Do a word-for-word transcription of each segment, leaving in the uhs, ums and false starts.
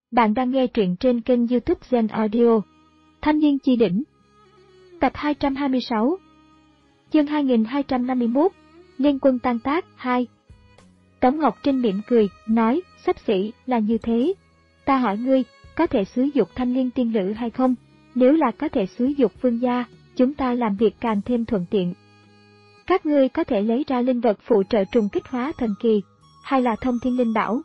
Bạn đang nghe truyện trên kênh YouTube Zen Audio. Thanh niên chi đỉnh. Tập hai trăm hai mươi sáu. Chương hai nghìn hai trăm năm mươi mốt. Liên quân tan tác hai. Tống Ngọc Trinh mỉm cười, nói, xấp xỉ là như thế. Ta hỏi ngươi, có thể xúi dục thanh liên tiên nữ hay không? Nếu là có thể xúi dục vương gia, chúng ta làm việc càng thêm thuận tiện. Các ngươi có thể lấy ra linh vật phụ trợ trùng kích hóa thần kỳ, hay là thông thiên linh bảo?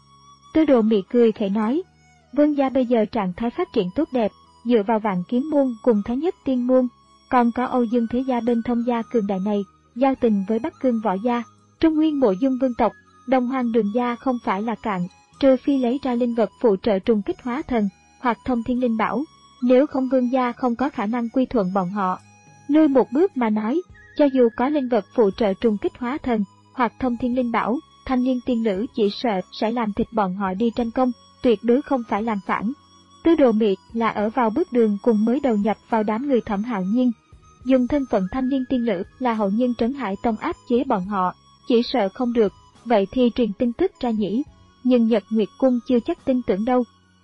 Tư Đồ Mị cười khẽ nói, vương gia bây giờ trạng thái phát triển tốt đẹp, dựa vào Vạn Kiếm môn cùng Thái Nhất Tiên môn, còn có Âu Dương thế gia bên Thông gia cường đại này, giao tình với Bắc Cương võ gia, Trung Nguyên Mộ Dung vương tộc, Đông Hoang Đường gia không phải là cạn, trừ phi lấy ra linh vật phụ trợ trùng kích hóa thần hoặc thông thiên linh bảo, nếu không vương gia không có khả năng quy thuận bọn họ. Lui một bước mà nói, cho dù có linh vật phụ trợ trùng kích hóa thần hoặc thông thiên linh bảo, thanh niên tiên nữ chỉ sợ sẽ làm thịt bọn họ đi tranh công, tuyệt đối không phải làm phản. Tư Đồ Mị là ở vào bước đường cùng mới đầu nhập vào đám người Thẩm Hạo Nhiên, dùng thân phận thanh niên tiên nữ là hậu nhân Trấn Hải Tông áp chế bọn họ, chỉ sợ không được, vậy thì truyền tin tức ra nhỉ, nhưng Nhật Nguyệt Cung chưa chắc tin tưởng đâu.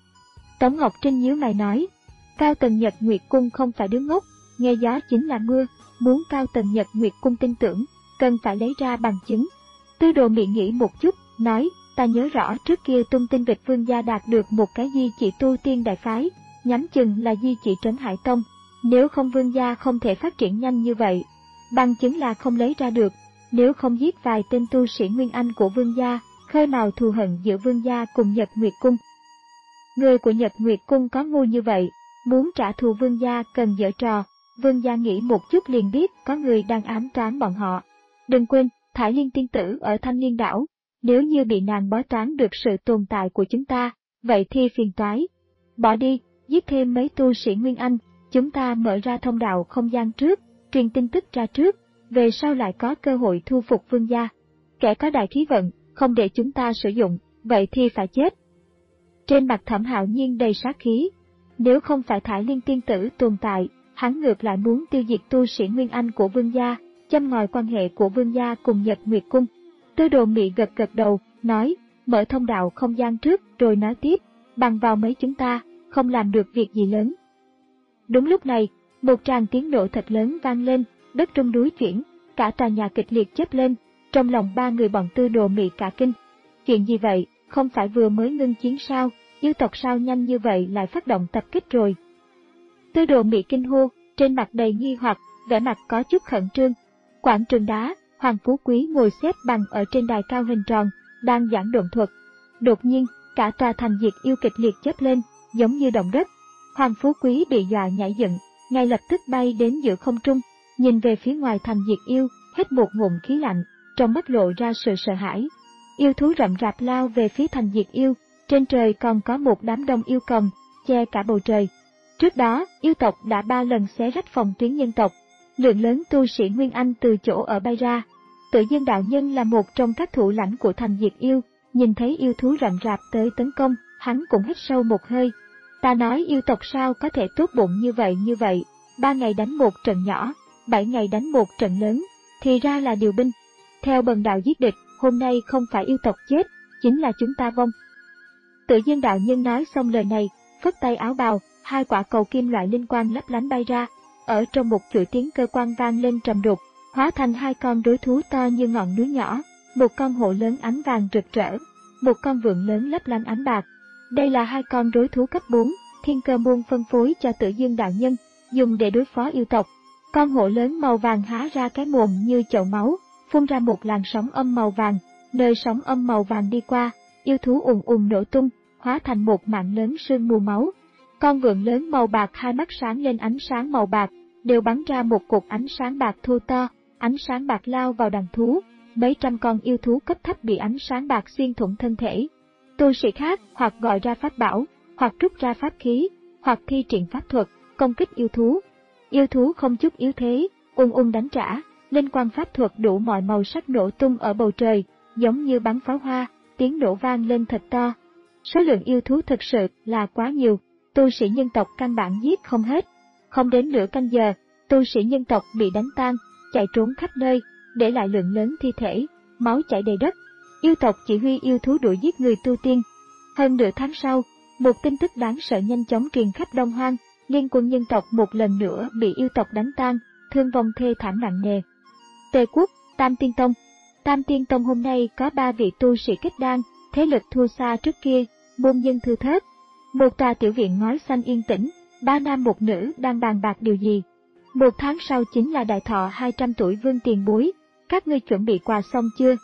Tống Ngọc Trinh nhíu mày nói, cao tầng Nhật Nguyệt Cung không phải đứa ngốc, nghe gió chính là mưa, muốn cao tầng Nhật Nguyệt Cung tin tưởng, cần phải lấy ra bằng chứng. Tư Đồ Mị nghĩ một chút, nói, ta nhớ rõ trước kia tung tin vịt vương gia đạt được một cái di chỉ tu tiên đại phái, nhắm chừng là di chỉ Trấn Hải Tông, nếu không vương gia không thể phát triển nhanh như vậy. Bằng chứng là không lấy ra được, nếu không giết vài tên tu sĩ Nguyên Anh của vương gia, khơi mào thù hận giữa vương gia cùng Nhật Nguyệt Cung. Người của Nhật Nguyệt Cung có ngu như vậy, muốn trả thù vương gia cần giở trò, vương gia nghĩ một chút liền biết có người đang ám toán bọn họ. Đừng quên, Thải Liên tiên tử ở Thanh Liên đảo, nếu như bị nàng bói toán được sự tồn tại của chúng ta, vậy thì phiền toái. Bỏ đi, giết thêm mấy tu sĩ Nguyên Anh, chúng ta mở ra thông đạo không gian trước, truyền tin tức ra trước, về sau lại có cơ hội thu phục vương gia. Kẻ có đại khí vận, không để chúng ta sử dụng, vậy thì phải chết. Trên mặt Thẩm Hạo Nhiên đầy sát khí, nếu không phải Thải Liên tiên tử tồn tại, hắn ngược lại muốn tiêu diệt tu sĩ Nguyên Anh của vương gia, châm ngòi quan hệ của vương gia cùng Nhật Nguyệt Cung. Tư Đồ Mị gật gật đầu, nói, mở thông đạo không gian trước rồi nói tiếp, bằng vào mấy chúng ta, không làm được việc gì lớn. Đúng lúc này, một tràng tiếng nổ thật lớn vang lên, đất rung núi chuyển, cả tòa nhà kịch liệt chớp lên, trong lòng ba người bọn Tư Đồ Mị cả kinh. Chuyện gì vậy, không phải vừa mới ngưng chiến sao, yêu tộc sao nhanh như vậy lại phát động tập kích rồi. Tư Đồ Mị kinh hô, trên mặt đầy nghi hoặc, vẻ mặt có chút khẩn trương. Quảng trường đá, Hoàng Phú Quý ngồi xếp bằng ở trên đài cao hình tròn, đang giảng độn thuật. Đột nhiên, cả tòa thành Diệt Yêu kịch liệt chớp lên, giống như động đất. Hoàng Phú Quý bị dọa nhảy dựng, ngay lập tức bay đến giữa không trung, nhìn về phía ngoài thành Diệt Yêu, hít một ngụm khí lạnh, trong mắt lộ ra sự sợ hãi. Yêu thú rậm rạp lao về phía thành Diệt Yêu, trên trời còn có một đám đông yêu cầm, che cả bầu trời. Trước đó, yêu tộc đã ba lần xé rách phòng tuyến nhân tộc. Lượng lớn tu sĩ Nguyên Anh từ chỗ ở bay ra. Tự Dương đạo nhân là một trong các thủ lãnh của thành Diệt Yêu, nhìn thấy yêu thú rậm rạp tới tấn công, hắn cũng hít sâu một hơi. Ta nói yêu tộc sao có thể tốt bụng như vậy như vậy, ba ngày đánh một trận nhỏ, bảy ngày đánh một trận lớn, thì ra là điều binh. Theo bần đạo giết địch, hôm nay không phải yêu tộc chết, chính là chúng ta vong. Tự Dương đạo nhân nói xong lời này, phất tay áo bào, hai quả cầu kim loại linh quang lấp lánh bay ra. Ở trong một chuỗi tiếng cơ quan vang lên trầm đục, hóa thành hai con đối thú to như ngọn núi nhỏ, một con hổ lớn ánh vàng rực rỡ, một con vượn lớn lấp lánh ánh bạc. Đây là hai con đối thú cấp bốn, Thiên Cơ môn phân phối cho Tử Dương đạo nhân, dùng để đối phó yêu tộc. Con hổ lớn màu vàng há ra cái mồm như chậu máu, phun ra một làn sóng âm màu vàng, nơi sóng âm màu vàng đi qua, yêu thú ùn ùn nổ tung, hóa thành một mảng lớn sương mù máu. Con vượn lớn màu bạc hai mắt sáng lên ánh sáng màu bạc, đều bắn ra một cột ánh sáng bạc thô to, ánh sáng bạc lao vào đàn thú, mấy trăm con yêu thú cấp thấp bị ánh sáng bạc xuyên thủng thân thể. Tu sĩ khác hoặc gọi ra pháp bảo, hoặc rút ra pháp khí, hoặc thi triển pháp thuật, công kích yêu thú. Yêu thú không chút yếu thế, ung ung đánh trả, linh quang pháp thuật đủ mọi màu sắc nổ tung ở bầu trời, giống như bắn pháo hoa, tiếng nổ vang lên thật to. Số lượng yêu thú thực sự là quá nhiều, tu sĩ nhân tộc căn bản giết không hết. Không đến nửa canh giờ, tu sĩ nhân tộc bị đánh tan, chạy trốn khắp nơi, để lại lượng lớn thi thể, máu chảy đầy đất. Yêu tộc chỉ huy yêu thú đuổi giết người tu tiên. Hơn nửa tháng sau, Một tin tức đáng sợ nhanh chóng truyền khắp Đông Hoang, liên quân nhân tộc một lần nữa bị yêu tộc đánh tan, thương vong thê thảm nặng nề. Tề quốc, Tam Tiên Tông. Tam Tiên Tông hôm nay có ba vị tu sĩ kết đan, thế lực thua xa trước kia, môn nhân thưa thớt. Một tòa tiểu viện ngói xanh yên tĩnh, ba nam một nữ đang bàn bạc điều gì. Một tháng sau chính là đại thọ hai trăm tuổi Vương tiền bối, các ngươi chuẩn bị quà xong chưa?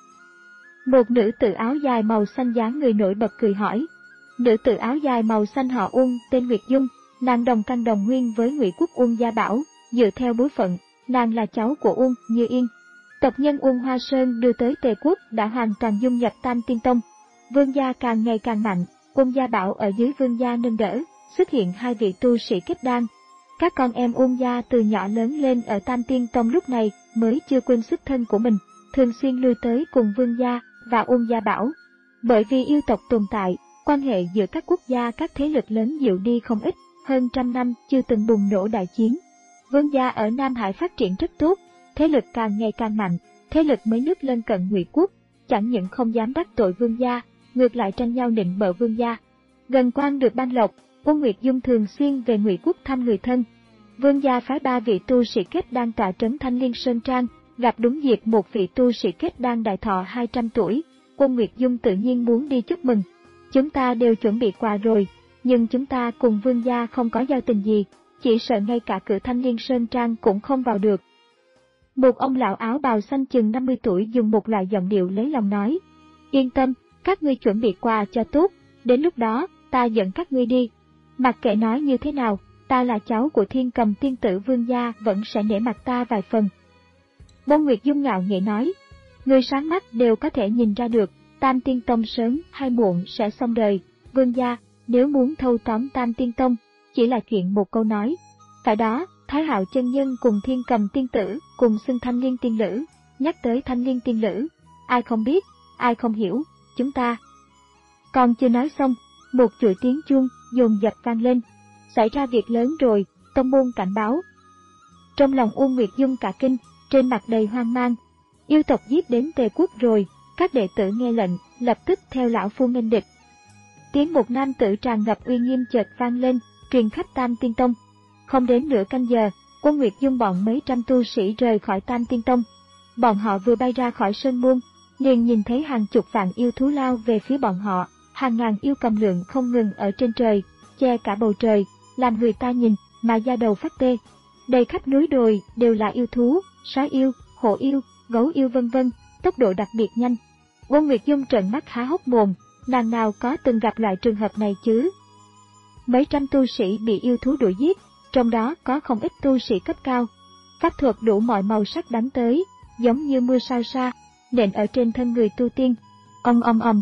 Một nữ tử áo dài màu xanh dáng người nổi bật cười hỏi. Nữ tử áo dài màu xanh họ Uông, tên Nguyệt Dung, nàng đồng căn đồng nguyên với Ngụy quốc Uông Gia Bảo, dựa theo bối phận, nàng là cháu của Uông Như Yên. Tộc nhân Uông Hoa Sơn đưa tới Tề quốc đã hoàn toàn dung nhập Tam Tiên Tông. Vương gia càng ngày càng mạnh, Uông Gia Bảo ở dưới vương gia nâng đỡ, xuất hiện hai vị tu sĩ kết đan. Các con em Uông gia từ nhỏ lớn lên ở Tam Tiên Tông lúc này mới chưa quên xuất thân của mình, thường xuyên lui tới cùng vương gia và Uông Gia Bảo. Bởi vì yêu tộc tồn tại, quan hệ giữa các quốc gia các thế lực lớn dịu đi không ít, hơn trăm năm chưa từng bùng nổ đại chiến. Vương gia ở Nam Hải phát triển rất tốt, thế lực càng ngày càng mạnh, thế lực mấy nước lân cận Ngụy quốc chẳng những không dám đắc tội vương gia, ngược lại tranh nhau nịnh bợ vương gia. Gần quan được ban lộc, Uông Nguyệt Dung thường xuyên về Ngụy quốc thăm người thân. Vương gia phái ba vị tu sĩ kết đan tọa trấn Thanh Liên Sơn Trang, gặp đúng dịp một vị tu sĩ kết đan đại thọ hai trăm tuổi, Uông Nguyệt Dung tự nhiên muốn đi chúc mừng. Chúng ta đều chuẩn bị quà rồi, nhưng chúng ta cùng vương gia không có giao tình gì, chỉ sợ ngay cả cửa Thanh Liên Sơn Trang cũng không vào được. Một ông lão áo bào xanh chừng năm mươi tuổi dùng một loại giọng điệu lấy lòng nói. Yên tâm, các ngươi chuẩn bị quà cho tốt, đến lúc đó, ta dẫn các ngươi đi. Mặc kệ nói như thế nào, ta là cháu của Thiên Cầm tiên tử vương gia vẫn sẽ nể mặt ta vài phần. Uông Nguyệt Dung ngạo nghễ nói. Người sáng mắt đều có thể nhìn ra được, Tam Tiên Tông sớm hay muộn sẽ xong đời. Vương gia, nếu muốn thâu tóm Tam Tiên Tông, chỉ là chuyện một câu nói. Tại đó, Thái Hạo chân nhân cùng Thiên Cầm tiên tử cùng xưng Thanh Liên tiên lữ, nhắc tới Thanh Liên tiên lữ, ai không biết, ai không hiểu, chúng ta. Còn chưa nói xong, một chuỗi tiếng chuông dồn dập vang lên. Xảy ra việc lớn rồi, tông môn cảnh báo. Trong lòng Uông Nguyệt Dung cả kinh, trên mặt đầy hoang mang. Yêu tộc giết đến Tề quốc rồi, các đệ tử nghe lệnh, lập tức theo lão phu nghênh địch. Tiếng một nam tử tràn ngập uy nghiêm chợt vang lên, truyền khắp Tam Tiên Tông. Không đến nửa canh giờ, Uông Nguyệt Dung bọn mấy trăm tu sĩ rời khỏi Tam Tiên Tông. Bọn họ vừa bay ra khỏi sơn môn, liền nhìn thấy hàng chục vạn yêu thú lao về phía bọn họ, hàng ngàn yêu cầm lượng không ngừng ở trên trời, che cả bầu trời, làm người ta nhìn mà da đầu phát tê. Đầy khắp núi đồi đều là yêu thú, sói yêu, hổ yêu, gấu yêu vân vân, tốc độ đặc biệt nhanh. Uông Nguyệt Dung trợn mắt há hốc mồm, nàng nào có từng gặp loại trường hợp này chứ? Mấy trăm tu sĩ bị yêu thú đuổi giết, trong đó có không ít tu sĩ cấp cao. Pháp thuật đủ mọi màu sắc đánh tới, giống như mưa sao sa, nện ở trên thân người tu tiên. Ong ong ong.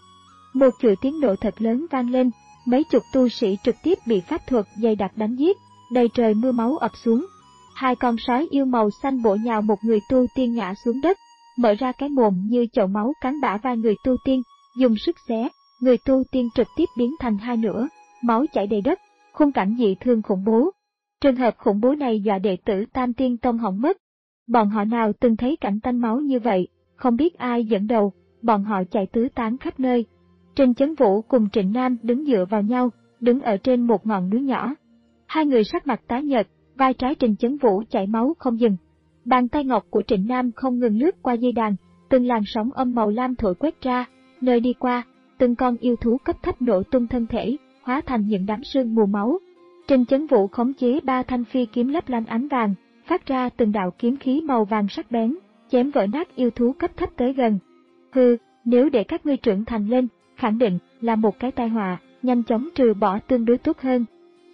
Một chuỗi tiếng nổ thật lớn vang lên, mấy chục tu sĩ trực tiếp bị pháp thuật dày đặc đánh giết, đầy trời mưa máu ập xuống. Hai con sói yêu màu xanh bổ nhào một người tu tiên ngã xuống đất, mở ra cái mồm như chậu máu cắn bả vai người tu tiên, dùng sức xé, người tu tiên trực tiếp biến thành hai nửa, máu chảy đầy đất, khung cảnh dị thương khủng bố. Trường hợp khủng bố này dọa đệ tử Tam Tiên Tông hỏng mất. Bọn họ nào từng thấy cảnh tanh máu như vậy, không biết ai dẫn đầu, bọn họ chạy tứ tán khắp nơi. Trình Chấn Vũ cùng Trịnh Nam đứng dựa vào nhau, đứng ở trên một ngọn núi nhỏ. Hai người sắc mặt tái nhợt, vai trái Trình Chấn Vũ chảy máu không dừng. Bàn tay ngọc của Trịnh Nam không ngừng lướt qua dây đàn, từng làn sóng âm màu lam thổi quét ra, nơi đi qua, từng con yêu thú cấp thấp nổ tung thân thể, hóa thành những đám sương mù máu. Trình Chấn Vũ khống chế ba thanh phi kiếm lấp lánh ánh vàng, phát ra từng đạo kiếm khí màu vàng sắc bén, chém vỡ nát yêu thú cấp thấp tới gần. Hừ, nếu để các ngươi trưởng thành lên, khẳng định là một cái tai họa, nhanh chóng trừ bỏ tương đối tốt hơn.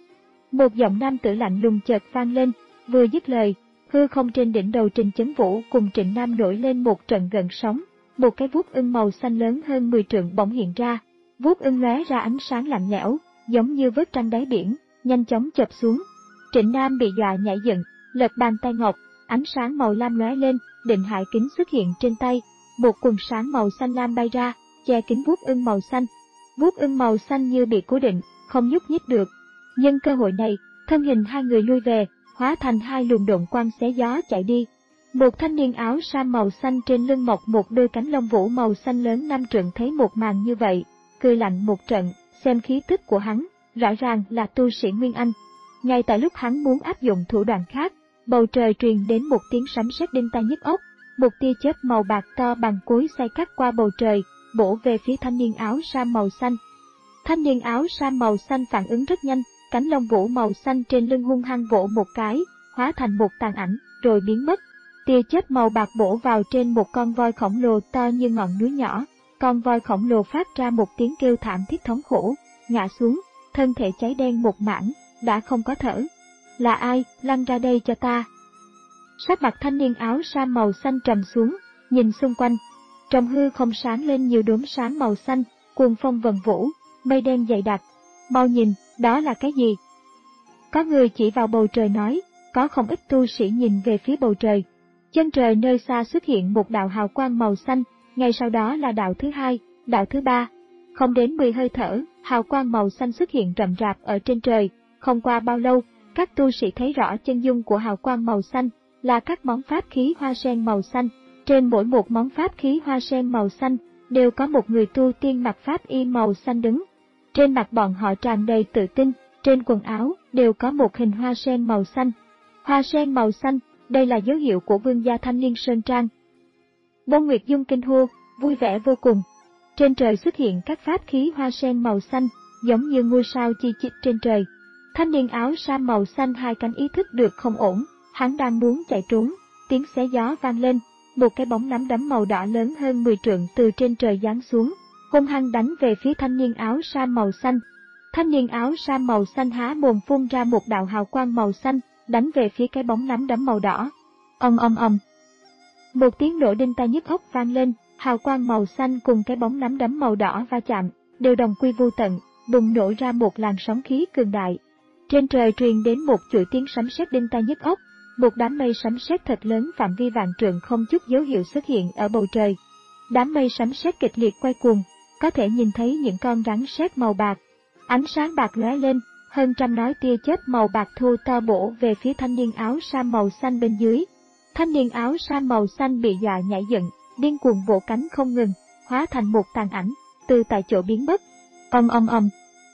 Một giọng nam tử lạnh lùng chợt vang lên, vừa dứt lời, hư không trên đỉnh đầu Trình Chấn Vũ cùng Trịnh Nam nổi lên một trận gợn sóng, một cái vuốt ưng màu xanh lớn hơn mười trượng bỗng hiện ra, vuốt ưng lóe ra ánh sáng lạnh lẽo, giống như vớt trăng đáy biển, nhanh chóng chộp xuống. Trịnh Nam bị dọa nhảy dựng, lật bàn tay ngọc, ánh sáng màu lam lóe lên, định hải kính xuất hiện trên tay, một quần sáng màu xanh lam bay ra, che kín vuốt ưng màu xanh. Vuốt ưng màu xanh như bị cố định, không nhúc nhích được. Nhân cơ hội này, thân hình hai người lui về, hóa thành hai luồng độn quang xé gió chạy đi. Một thanh niên áo sam màu xanh trên lưng mọc một đôi cánh lông vũ màu xanh lớn năm trượng thấy một màn như vậy, cười lạnh một trận, xem khí tức của hắn, rõ ràng là tu sĩ Nguyên Anh. Ngay tại lúc hắn muốn áp dụng thủ đoạn khác, bầu trời truyền đến một tiếng sấm sét đinh tai nhức óc, một tia chớp màu bạc to bằng cối xay cắt qua bầu trời, bổ về phía thanh niên áo sam màu xanh. Thanh niên áo sam màu xanh phản ứng rất nhanh, cánh lông vũ màu xanh trên lưng hung hăng vỗ một cái, hóa thành một tàn ảnh, rồi biến mất. Tia chớp màu bạc bổ vào trên một con voi khổng lồ to như ngọn núi nhỏ. Con voi khổng lồ phát ra một tiếng kêu thảm thiết thống khổ, ngã xuống, thân thể cháy đen một mảng, đã không có thở. Là ai, lăn ra đây cho ta. Sắc mặt thanh niên áo sam màu xanh trầm xuống, nhìn xung quanh. Trong hư không sáng lên nhiều đốm sáng màu xanh, cuồng phong vần vũ, mây đen dày đặc. Mau nhìn, đó là cái gì? Có người chỉ vào bầu trời nói, có không ít tu sĩ nhìn về phía bầu trời. Chân trời nơi xa xuất hiện một đạo hào quang màu xanh, ngay sau đó là đạo thứ hai, đạo thứ ba. Không đến mười hơi thở, hào quang màu xanh xuất hiện rậm rạp ở trên trời. Không qua bao lâu, các tu sĩ thấy rõ chân dung của hào quang màu xanh, là các món pháp khí hoa sen màu xanh. Trên mỗi một món pháp khí hoa sen màu xanh, đều có một người tu tiên mặc pháp y màu xanh đứng. Trên mặt bọn họ tràn đầy tự tin, trên quần áo đều có một hình hoa sen màu xanh. Hoa sen màu xanh, đây là dấu hiệu của vương gia Thanh Liên Sơn Trang. Bông Nguyệt Dung kinh hô, vui vẻ vô cùng. Trên trời xuất hiện các pháp khí hoa sen màu xanh, giống như ngôi sao chi chít trên trời. Thanh niên áo sam màu xanh hai cánh ý thức được không ổn, hắn đang muốn chạy trốn, tiếng xé gió vang lên, một cái bóng nắm đấm màu đỏ lớn hơn mười trượng từ trên trời giáng xuống, hung hăng đánh về phía thanh niên áo sam màu xanh. Thanh niên áo sam màu xanh há mồm phun ra một đạo hào quang màu xanh, đánh về phía cái bóng nắm đấm màu đỏ. Ầm ầm ầm. Một tiếng nổ đinh tai nhức óc vang lên, hào quang màu xanh cùng cái bóng nắm đấm màu đỏ va chạm, đều đồng quy vô tận, bùng nổ ra một làn sóng khí cường đại. Trên trời truyền đến một chuỗi tiếng sấm sét đinh tai nhức óc, một đám mây sấm sét thật lớn phạm vi vạn trượng không chút dấu hiệu xuất hiện ở bầu trời. Đám mây sấm sét kịch liệt quay cuồng, có thể nhìn thấy những con rắn sét màu bạc. Ánh sáng bạc lóe lên, hơn trăm nói tia chớp màu bạc thô to bổ về phía thanh niên áo sam màu xanh bên dưới. Thanh niên áo sam màu xanh bị dọa nhảy dựng, điên cuồng vỗ cánh không ngừng, hóa thành một tàn ảnh, từ tại chỗ biến mất. Ầm ầm ầm.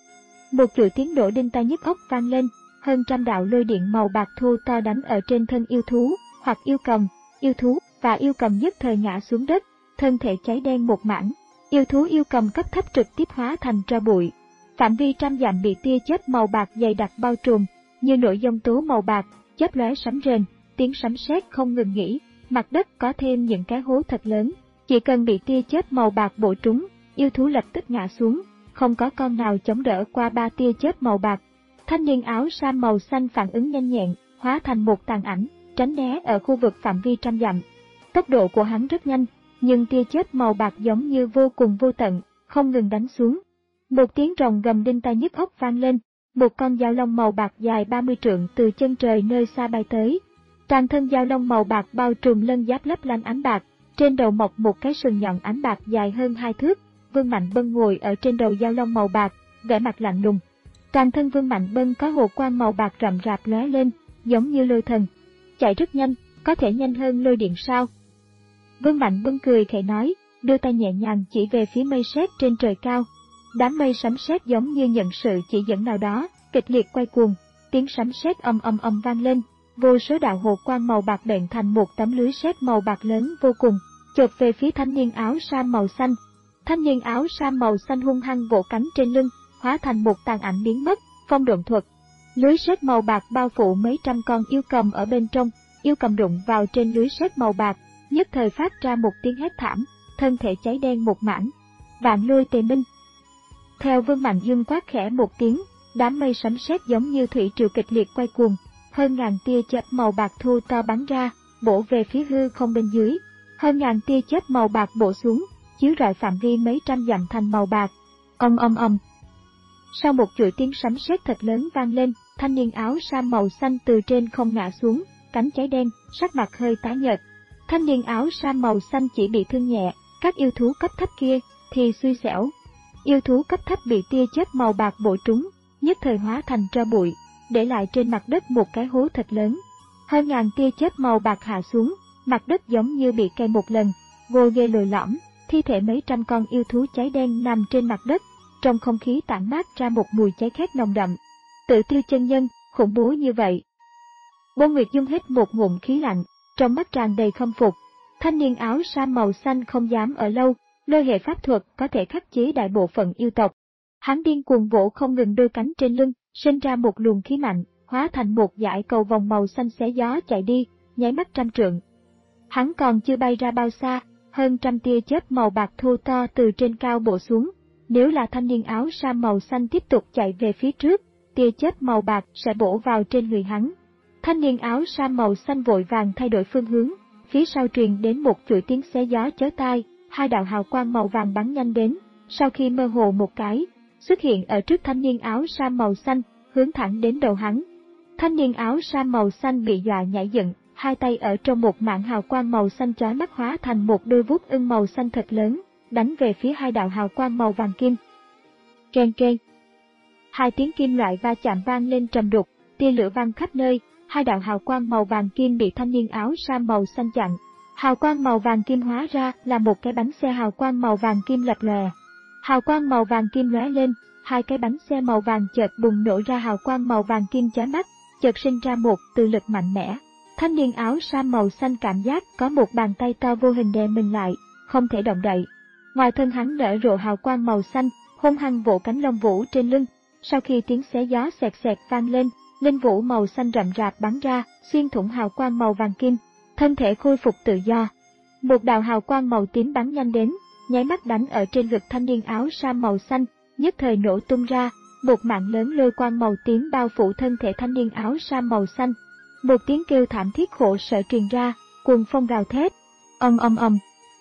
Một chuỗi tiếng nổ đinh tai nhức óc vang lên, hơn trăm đạo lôi điện màu bạc thô to đánh ở trên thân yêu thú, hoặc yêu cầm, yêu thú và yêu cầm nhất thời ngã xuống đất, thân thể cháy đen một mảng. Yêu thú yêu cầm cấp thấp trực tiếp hóa thành tro bụi. Phạm vi trăm dặm bị tia chớp màu bạc dày đặc bao trùm, như nổi giông tố màu bạc, chớp lóe sấm rền, tiếng sấm sét không ngừng nghỉ, mặt đất có thêm những cái hố thật lớn. Chỉ cần bị tia chớp màu bạc bổ trúng, yêu thú lập tức ngã xuống, không có con nào chống đỡ qua ba tia chớp màu bạc. Thanh niên áo sam màu xanh phản ứng nhanh nhẹn, hóa thành một tàn ảnh, tránh né ở khu vực phạm vi trăm dặm. Tốc độ của hắn rất nhanh, nhưng tia chớp màu bạc giống như vô cùng vô tận, không ngừng đánh xuống. Một tiếng rồng gầm đinh tai nhức óc vang lên, một con dao long màu bạc dài ba mươi trượng từ chân trời nơi xa bay tới. Toàn thân dao long màu bạc bao trùm lân giáp lấp lánh ánh bạc, trên đầu mọc một cái sừng nhọn ánh bạc dài hơn hai thước. Vương Mạnh Bân ngồi ở trên đầu dao long màu bạc, vẻ mặt lạnh lùng. Toàn thân Vương Mạnh Bân có hồ quang màu bạc rậm rạp lóe lên, giống như lôi thần. Chạy rất nhanh, có thể nhanh hơn lôi điện sao? Vương Mạnh Bân cười khẩy nói, đưa tay nhẹ nhàng chỉ về phía mây sét trên trời cao. Đám mây sấm sét giống như nhận sự chỉ dẫn nào đó, kịch liệt quay cuồng, tiếng sấm sét ầm ầm ầm vang lên, vô số đạo hồ quang màu bạc đệm thành một tấm lưới sét màu bạc lớn vô cùng, chộp về phía thanh niên áo sam màu xanh. Thanh niên áo sam màu xanh hung hăng vỗ cánh trên lưng, hóa thành một tàn ảnh biến mất. Phong độn thuật. Lưới sét màu bạc bao phủ mấy trăm con yêu cầm ở bên trong, yêu cầm đụng vào trên lưới sét màu bạc, nhất thời phát ra một tiếng hét thảm, thân thể cháy đen một mảng. Vạn lôi tề minh. Theo Vương Mạnh Dương quát khẽ một tiếng, đám mây sấm sét giống như thủy triều kịch liệt quay cuồng, hơn ngàn tia chớp màu bạc thô to bắn ra, bổ về phía hư không bên dưới. Hơn ngàn tia chớp màu bạc bổ xuống, chiếu rọi phạm vi mấy trăm dặm thành màu bạc. Ầm ầm ầm. Sau một chuỗi tiếng sấm sét thật lớn vang lên, thanh niên áo sam màu xanh từ trên không ngã xuống, cánh cháy đen, sắc mặt hơi tái nhợt. Thanh niên áo sam màu xanh chỉ bị thương nhẹ, các yêu thú cấp thấp kia thì xui xẻo. Yêu thú cấp thấp bị tia chớp màu bạc bổ trúng, nhất thời hóa thành tro bụi, để lại trên mặt đất một cái hố thật lớn. Hơn ngàn tia chớp màu bạc hạ xuống, mặt đất giống như bị cây một lần, vô ghê lồi lõm, thi thể mấy trăm con yêu thú cháy đen nằm trên mặt đất, trong không khí tản mát ra một mùi cháy khét nồng đậm. Tự tiêu chân nhân, khủng bố như vậy. Bôn Nguyệt Dung hít một ngụm khí lạnh, trong mắt tràn đầy khâm phục. Thanh niên áo sam màu xanh không dám ở lâu, lôi hệ pháp thuật có thể khắc chế đại bộ phận yêu tộc. Hắn điên cuồng vỗ không ngừng đôi cánh trên lưng, sinh ra một luồng khí mạnh, hóa thành một dải cầu vòng màu xanh xé gió chạy đi, nháy mắt trăm trượng. Hắn còn chưa bay ra bao xa, hơn trăm tia chớp màu bạc thô to từ trên cao bổ xuống. Nếu là thanh niên áo sam màu xanh tiếp tục chạy về phía trước, tia chớp màu bạc sẽ bổ vào trên người hắn. Thanh niên áo sam màu xanh vội vàng thay đổi phương hướng, phía sau truyền đến một chuỗi tiếng xé gió chói tai, hai đạo hào quang màu vàng bắn nhanh đến, sau khi mơ hồ một cái, xuất hiện ở trước thanh niên áo sam màu xanh, hướng thẳng đến đầu hắn. Thanh niên áo sam màu xanh bị dọa nhảy dựng, hai tay ở trong một mảng hào quang màu xanh chói mắt hóa thành một đôi vuốt ưng màu xanh thật lớn, đánh về phía hai đạo hào quang màu vàng kim. Keng keng. Hai tiếng kim loại va chạm vang lên trầm đục, tia lửa vang khắp nơi, hai đạo hào quang màu vàng kim bị thanh niên áo sam màu xanh chặn. Hào quang màu vàng kim hóa ra là một cái bánh xe hào quang màu vàng kim lập lòe. Hào quang màu vàng kim lóe lên, hai cái bánh xe màu vàng chợt bùng nổ ra hào quang màu vàng kim chói mắt, chợt sinh ra một từ lực mạnh mẽ. Thanh niên áo sam màu xanh cảm giác có một bàn tay to vô hình đè mình lại, không thể động đậy. Ngoài thân hắn nở rộ hào quang màu xanh, hung hăng vỗ cánh lông vũ trên lưng. Sau khi tiếng xé gió xẹt xẹt vang lên, linh vũ màu xanh rậm rạp bắn ra, xuyên thủng hào quang màu vàng kim, thân thể khôi phục tự do. Một đạo hào quang màu tím bắn nhanh đến, nháy mắt đánh ở trên ngực thanh niên áo sam màu xanh, nhất thời nổ tung ra, một mạng lớn lôi quang màu tím bao phủ thân thể thanh niên áo sam màu xanh. Một tiếng kêu thảm thiết khổ sở truyền ra, cuồng phong gào thét, ầm ầm ầm.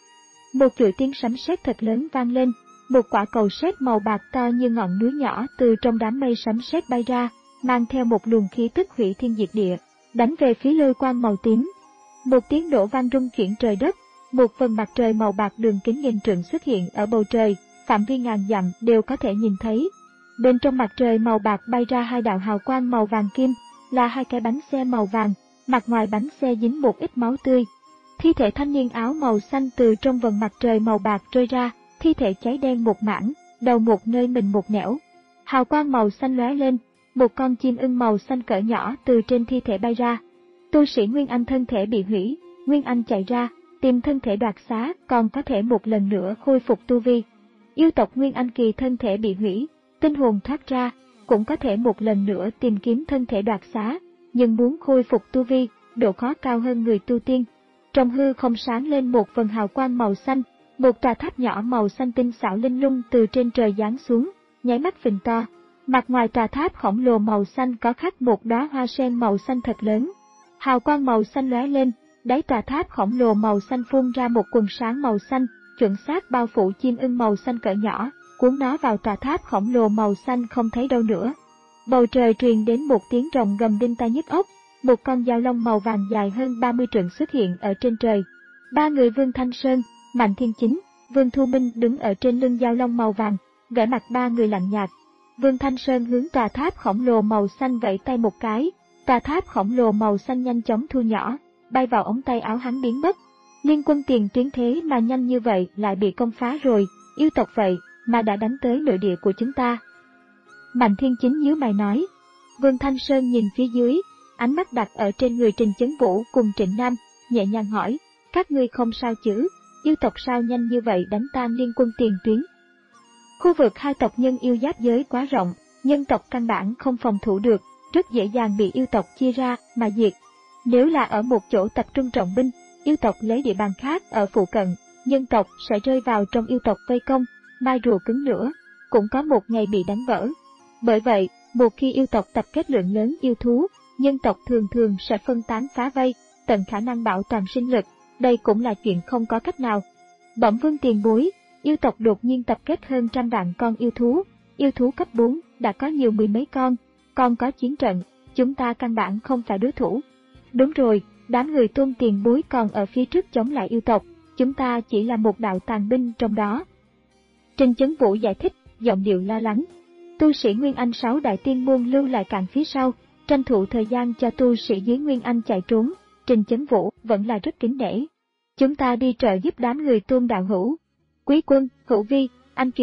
Một chuỗi tiếng sấm sét thật lớn vang lên, một quả cầu sét màu bạc to như ngọn núi nhỏ từ trong đám mây sấm sét bay ra, mang theo một luồng khí tức hủy thiên diệt địa, đánh về phía lôi quang màu tím. Một tiếng nổ vang rung chuyển trời đất, một vầng mặt trời màu bạc đường kính nghìn trượng xuất hiện ở bầu trời, phạm vi ngàn dặm đều có thể nhìn thấy. Bên trong mặt trời màu bạc bay ra hai đạo hào quang màu vàng kim, là hai cái bánh xe màu vàng, mặt ngoài bánh xe dính một ít máu tươi. Thi thể thanh niên áo màu xanh từ trong vầng mặt trời màu bạc rơi ra, thi thể cháy đen một mảng, đầu một nơi mình một nẻo. Hào quang màu xanh lóe lên, một con chim ưng màu xanh cỡ nhỏ từ trên thi thể bay ra. Tu sĩ Nguyên Anh thân thể bị hủy, Nguyên Anh chạy ra, tìm thân thể đoạt xá, còn có thể một lần nữa khôi phục tu vi. Yêu tộc Nguyên Anh kỳ thân thể bị hủy, tinh hồn thoát ra, cũng có thể một lần nữa tìm kiếm thân thể đoạt xá, nhưng muốn khôi phục tu vi, độ khó cao hơn người tu tiên. Trong hư không sáng lên một vầng hào quang màu xanh, một tòa tháp nhỏ màu xanh tinh xảo linh lung từ trên trời giáng xuống, nháy mắt phình to. Mặt ngoài tòa tháp khổng lồ màu xanh có khắc một đóa hoa sen màu xanh thật lớn. Hào quang màu xanh lóe lên, đáy tòa tháp khổng lồ màu xanh phun ra một quần sáng màu xanh, chuẩn xác bao phủ chim ưng màu xanh cỡ nhỏ, cuốn nó vào tòa tháp khổng lồ màu xanh không thấy đâu nữa. Bầu trời truyền đến một tiếng rồng gầm đinh tai nhức óc, một con dao long màu vàng dài hơn ba mươi trượng xuất hiện ở trên trời. Ba người Vương Thanh Sơn, Mạnh Thiên Chính, Vương Thu Minh đứng ở trên lưng dao long màu vàng, vẻ mặt ba người lạnh nhạt. Vương Thanh Sơn hướng tòa tháp khổng lồ màu xanh vẫy tay một cái, tòa tháp khổng lồ màu xanh nhanh chóng thu nhỏ, bay vào ống tay áo hắn biến mất. Liên quân tiền tuyến thế mà nhanh như vậy lại bị công phá rồi, yêu tộc vậy mà đã đánh tới nội địa của chúng ta. Mạnh Thiên Chính nhíu mày nói. Vương Thanh Sơn nhìn phía dưới, ánh mắt đặt ở trên người Trình Chấn Vũ cùng Trịnh Nam, nhẹ nhàng hỏi, các ngươi không sao chứ, yêu tộc sao nhanh như vậy đánh tan liên quân tiền tuyến. Khu vực hai tộc nhân yêu giáp giới quá rộng, nhân tộc căn bản không phòng thủ được, rất dễ dàng bị yêu tộc chia ra mà diệt. Nếu là ở một chỗ tập trung trọng binh, yêu tộc lấy địa bàn khác ở phụ cận, nhân tộc sẽ rơi vào trong yêu tộc vây công, mai rùa cứng nữa, cũng có một ngày bị đánh vỡ. Bởi vậy, một khi yêu tộc tập kết lượng lớn yêu thú, nhân tộc thường thường sẽ phân tán phá vây, tận khả năng bảo toàn sinh lực, đây cũng là chuyện không có cách nào. Bẩm Vương tiền bối, yêu tộc đột nhiên tập kết hơn trăm vạn con yêu thú, yêu thú cấp bốn đã có nhiều mười mấy con, còn có chiến trận, chúng ta căn bản không phải đối thủ. Đúng rồi, đám người Tôn tiền bối còn ở phía trước chống lại yêu tộc, chúng ta chỉ là một đạo tàn binh trong đó. Trình Chấn Vũ giải thích, giọng điệu lo lắng. Tu sĩ Nguyên Anh sáu đại tiên môn lưu lại cạn phía sau, tranh thủ thời gian cho tu sĩ dưới Nguyên Anh chạy trốn, Trình Chấn Vũ vẫn là rất kính nể. Chúng ta đi trợ giúp đám người Tôn đạo hữu. Quý Quân, Hữu Vi, Anh Kiệt,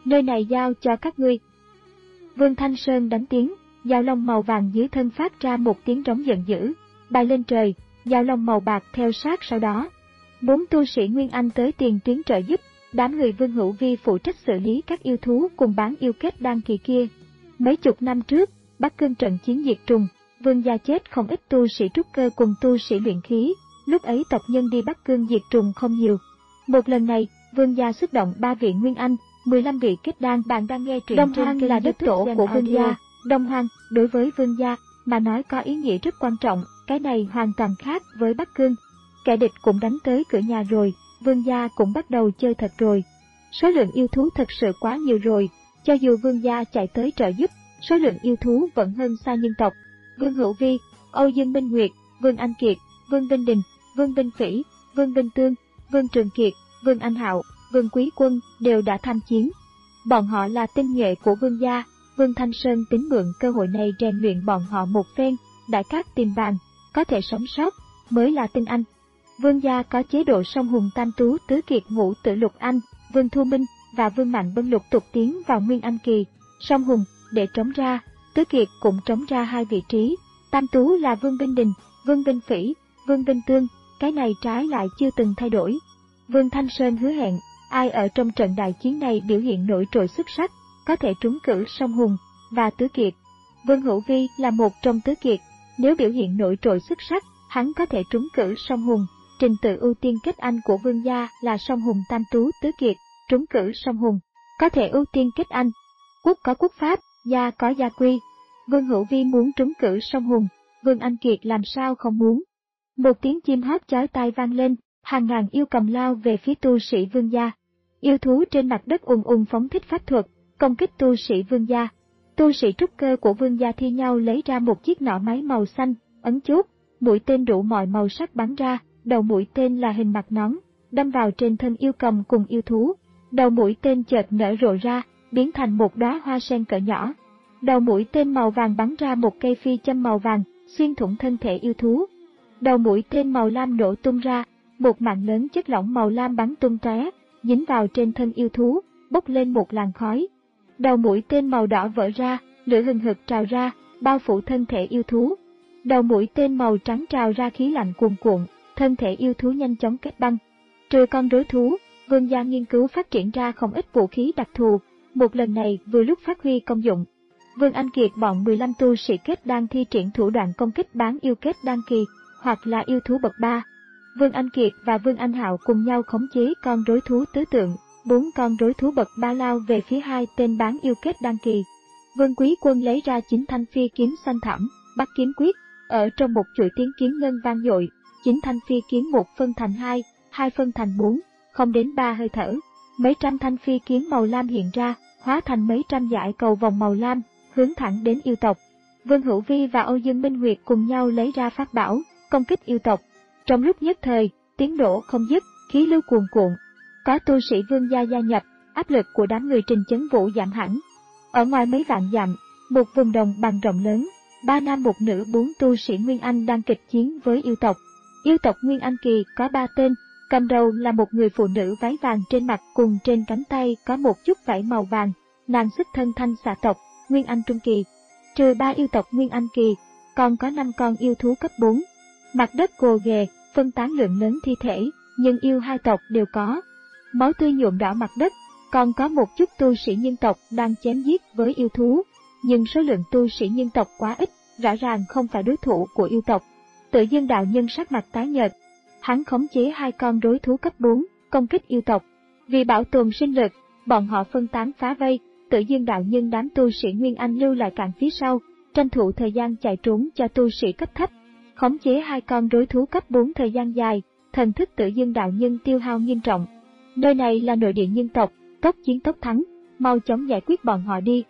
nơi này giao cho các ngươi. Vương Thanh Sơn đánh tiếng, dao long màu vàng dưới thân phát ra một tiếng trống giận dữ, bay lên trời, dao long màu bạc theo sát sau đó. Bốn tu sĩ Nguyên Anh tới tiền tuyến trợ giúp, đám người Vương Hữu Vi phụ trách xử lý các yêu thú cùng bán yêu kết đan kỳ kia. Mấy chục năm trước, Bắc Cương trận chiến diệt trùng, Vương gia chết không ít tu sĩ trúc cơ cùng tu sĩ luyện khí, lúc ấy tộc nhân đi Bắc Cương diệt trùng không nhiều. Một lần này, Vương gia xuất động ba vị Nguyên Anh, mười lăm vị kết đan. Bạn đang nghe truyện Đông Hoang là đất tổ của Vương gia. Đông Hoang, đối với Vương gia, mà nói có ý nghĩa rất quan trọng, cái này hoàn toàn khác với Bắc Cương. Kẻ địch cũng đánh tới cửa nhà rồi, Vương gia cũng bắt đầu chơi thật rồi. Số lượng yêu thú thật sự quá nhiều rồi, cho dù Vương gia chạy tới trợ giúp, số lượng yêu thú vẫn hơn xa nhân tộc. Vương Hữu Vi, Âu Dương Minh Nguyệt, Vương Anh Kiệt, Vương Vinh Đình, Vương Vinh Phỉ, Vương Vinh Tương, Vương Trường Kiệt, Vương Anh Hạo, Vương Quý Quân đều đã tham chiến. Bọn họ là tinh nhuệ của Vương gia, Vương Thanh Sơn tính mượn cơ hội này rèn luyện bọn họ một phen, đại cát tìm vàng, có thể sống sót, mới là tinh anh. Vương gia có chế độ song hùng tam tú tứ kiệt ngũ tử lục anh, Vương Thu Minh và Vương Mạnh Bân lục tục tiến vào Nguyên Anh kỳ, song hùng để trống ra, tứ kiệt cũng trống ra hai vị trí, tam tú là Vương Vinh Đình, Vương Vinh Phỉ, Vương Vinh Tương, cái này trái lại chưa từng thay đổi. Vương Thanh Sơn hứa hẹn, ai ở trong trận đại chiến này biểu hiện nổi trội xuất sắc, có thể trúng cử song hùng và tứ kiệt. Vương Hữu Vi là một trong tứ kiệt, nếu biểu hiện nổi trội xuất sắc, hắn có thể trúng cử song hùng. Trình tự ưu tiên kết anh của Vương gia là song hùng tam tú tứ kiệt, trúng cử song hùng, có thể ưu tiên kết anh. Quốc có quốc pháp, gia có gia quy. Vương Hữu Vi muốn trúng cử song hùng, Vương Anh Kiệt làm sao không muốn. Một tiếng chim hót chói tai vang lên, hàng ngàn yêu cầm lao về phía tu sĩ Vương gia. Yêu thú trên mặt đất ùn ùn phóng thích pháp thuật, công kích tu sĩ Vương gia. Tu sĩ trúc cơ của Vương gia thi nhau lấy ra một chiếc nỏ máy màu xanh, ấn chốt, mũi tên đủ mọi màu sắc bắn ra. Đầu mũi tên là hình mặt nón, đâm vào trên thân yêu cầm cùng yêu thú. Đầu mũi tên chợt nở rộ ra, biến thành một đóa hoa sen cỡ nhỏ. Đầu mũi tên màu vàng bắn ra một cây phi châm màu vàng, xuyên thủng thân thể yêu thú. Đầu mũi tên màu lam nổ tung ra, một mạng lớn chất lỏng màu lam bắn tung tóe, dính vào trên thân yêu thú, bốc lên một làn khói. Đầu mũi tên màu đỏ vỡ ra, lửa hừng hực trào ra, bao phủ thân thể yêu thú. Đầu mũi tên màu trắng trào ra khí lạnh cuồn cuộn. Thân thể yêu thú nhanh chóng kết băng. Trừ con rối thú, Vương gia nghiên cứu phát triển ra không ít vũ khí đặc thù, một lần này vừa lúc phát huy công dụng. Vương Anh Kiệt bọn mười lăm tu sĩ kết đan thi triển thủ đoạn công kích bán yêu kết đan kỳ, hoặc là yêu thú bậc ba. Vương Anh Kiệt và Vương Anh Hạo cùng nhau khống chế con rối thú tứ tượng, bốn con rối thú bậc ba lao về phía hai tên bán yêu kết đan kỳ. Vương Quý Quân lấy ra chín thanh phi kiếm xanh thẳm, bắt kiếm quyết, ở trong một chuỗi tiếng kiếm ngân vang dội. Chín thanh phi kiếm một phân thành hai, hai phân thành bốn, không đến ba hơi thở. Mấy trăm thanh phi kiếm màu lam hiện ra, hóa thành mấy trăm dải cầu vòng màu lam, hướng thẳng đến yêu tộc. Vương Hữu Vi và Âu Dương Minh Nguyệt cùng nhau lấy ra pháp bảo, công kích yêu tộc. Trong lúc nhất thời, tiếng nổ không dứt, khí lưu cuồn cuộn. Có tu sĩ Vương gia gia nhập, áp lực của đám người Trình Chấn Vũ giảm hẳn. Ở ngoài mấy vạn dặm, một vùng đồng bằng rộng lớn, ba nam một nữ bốn tu sĩ Nguyên Anh đang kịch chiến với yêu tộc. Yêu tộc Nguyên Anh kỳ có ba tên, cầm đầu là một người phụ nữ váy vàng trên mặt cùng trên cánh tay có một chút vảy màu vàng, nàng xuất thân thanh xà tộc, Nguyên Anh trung kỳ. Trừ ba yêu tộc Nguyên Anh kỳ, còn có năm con yêu thú cấp bốn. Mặt đất gồ ghề, phân tán lượng lớn thi thể, nhưng yêu hai tộc đều có. Máu tươi nhuộm đỏ mặt đất, còn có một chút tu sĩ nhân tộc đang chém giết với yêu thú, nhưng số lượng tu sĩ nhân tộc quá ít, rõ ràng không phải đối thủ của yêu tộc. Tự Dương đạo nhân sắc mặt tái nhợt, hắn khống chế hai con rối thú cấp bốn, công kích yêu tộc. Vì bảo tồn sinh lực, bọn họ phân tán phá vây, Tự Dương đạo nhân đám tu sĩ Nguyên Anh lưu lại cản phía sau, tranh thủ thời gian chạy trốn cho tu sĩ cấp thấp. Khống chế hai con rối thú cấp bốn thời gian dài, thần thức Tự Dương đạo nhân tiêu hao nghiêm trọng. Nơi này là nội địa nhân tộc, tốc chiến tốc thắng, mau chóng giải quyết bọn họ đi.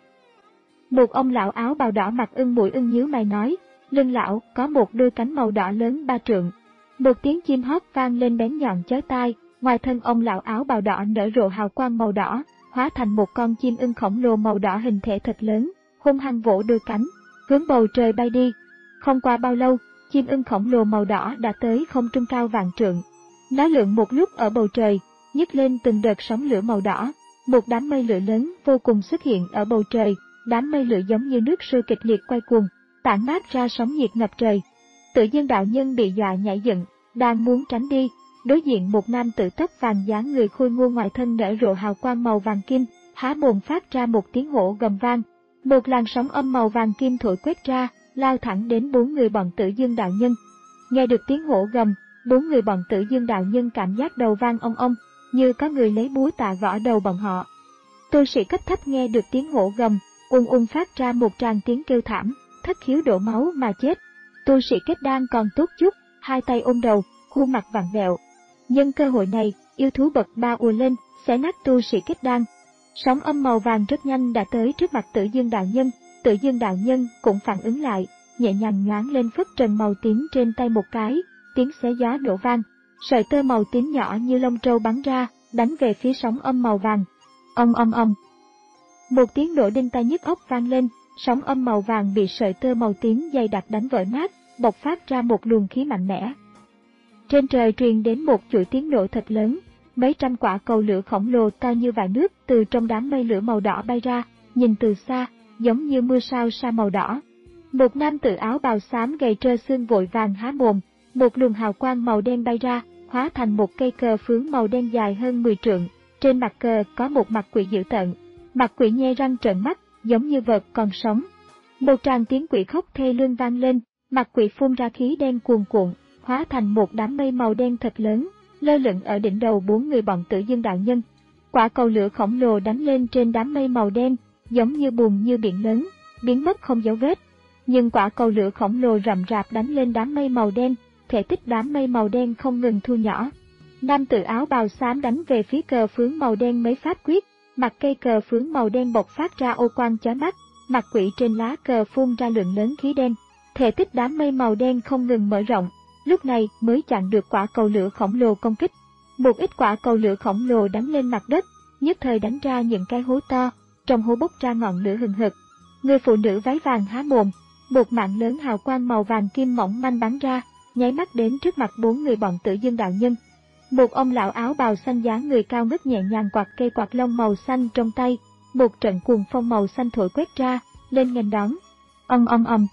Một ông lão áo bào đỏ mặt ưng mũi ưng nhíu mày nói. Lưng lão có một đôi cánh màu đỏ lớn ba trượng. Một tiếng chim hót vang lên bén nhọn chói tai, ngoài thân ông lão áo bào đỏ nở rộ hào quang màu đỏ, hóa thành một con chim ưng khổng lồ màu đỏ hình thể thật lớn, hung hăng vỗ đôi cánh, hướng bầu trời bay đi. Không qua bao lâu, chim ưng khổng lồ màu đỏ đã tới không trung cao vạn trượng. Nó lượn một lúc ở bầu trời, nhấc lên từng đợt sóng lửa màu đỏ, Một đám mây lửa lớn vô cùng xuất hiện ở bầu trời, đám mây lửa giống như nước sôi kịch liệt quay cuồng, tản mát ra sóng nhiệt ngập trời. Tự Dương đạo nhân bị dọa nhảy dựng, đang muốn tránh đi, đối diện một nam tử tóc vàng dáng người khôi ngô, ngoại thân nở rộ hào quang màu vàng kim, há mồm phát ra một tiếng hổ gầm vang. Một làn sóng âm màu vàng kim thổi quét ra, lao thẳng đến bốn người bọn Tự Dương đạo nhân. Nghe được tiếng hổ gầm, bốn người bọn Tự Dương đạo nhân cảm giác đầu vang ong ong, như có người lấy búa tạ gõ đầu bọn họ. Tu sĩ cấp thấp nghe được tiếng hổ gầm, ung ung phát ra một tràng tiếng kêu thảm, thất khiếu đổ máu mà chết. Tu sĩ kết đan còn tốt chút, hai tay ôm đầu, khuôn mặt vặn vẹo. Nhân cơ hội này, yêu thú bậc ba ùa lên, xé nát tu sĩ kết đan. Sóng âm màu vàng rất nhanh đã tới trước mặt Tự Dương đạo nhân, Tự Dương đạo nhân cũng phản ứng lại, nhẹ nhàng nhoáng lên phất trần màu tím trên tay một cái, tiếng xé gió nổ vang, sợi tơ màu tím nhỏ như lông trâu bắn ra, đánh về phía sóng âm màu vàng. Ong ong ong. Một tiếng nổ đinh tai nhức óc vang lên, sóng âm màu vàng bị sợi tơ màu tím dày đặc đánh vỡ nát, bộc phát ra một luồng khí mạnh mẽ. Trên trời truyền đến một chuỗi tiếng nổ thật lớn, mấy trăm quả cầu lửa khổng lồ to như vại nước từ trong đám mây lửa màu đỏ bay ra, nhìn từ xa, giống như mưa sao sa màu đỏ. Một nam tử áo bào xám gầy trơ xương vội vàng há mồm, một luồng hào quang màu đen bay ra, hóa thành một cây cờ phướng màu đen dài hơn mười trượng, trên mặt cờ có một mặt quỷ dữ tợn, mặt quỷ nhe răng trợn mắt, giống như vật còn sống. Một tràng tiếng quỷ khóc thê lương vang lên, mặt quỷ phun ra khí đen cuồn cuộn, hóa thành một đám mây màu đen thật lớn, lơ lửng ở đỉnh đầu bốn người bọn Tự Dương đạo nhân. Quả cầu lửa khổng lồ đánh lên trên đám mây màu đen, giống như bùn như biển lớn, biến mất không dấu vết. Nhưng quả cầu lửa khổng lồ rậm rạp đánh lên đám mây màu đen, thể tích đám mây màu đen không ngừng thu nhỏ. Nam tử áo bào xám đánh về phía cờ phướng màu đen mấy pháp quyết, mặt cây cờ phướng màu đen bộc phát ra ô quang chói mắt, mặt quỷ trên lá cờ phun ra lượng lớn khí đen, thể tích đám mây màu đen không ngừng mở rộng, lúc này mới chặn được quả cầu lửa khổng lồ công kích. Một ít quả cầu lửa khổng lồ đánh lên mặt đất, nhất thời đánh ra những cái hố to, trong hố bốc ra ngọn lửa hừng hực. Người phụ nữ váy vàng há mồm, một mạng lớn hào quang màu vàng kim mỏng manh bắn ra, nháy mắt đến trước mặt bốn người bọn Tự Dương đạo nhân. Một ông lão áo bào xanh dáng người cao ngất nhẹ nhàng quạt cây quạt lông màu xanh trong tay, một trận cuồng phong màu xanh thổi quét ra, lên nghênh đón. Ong ong ong.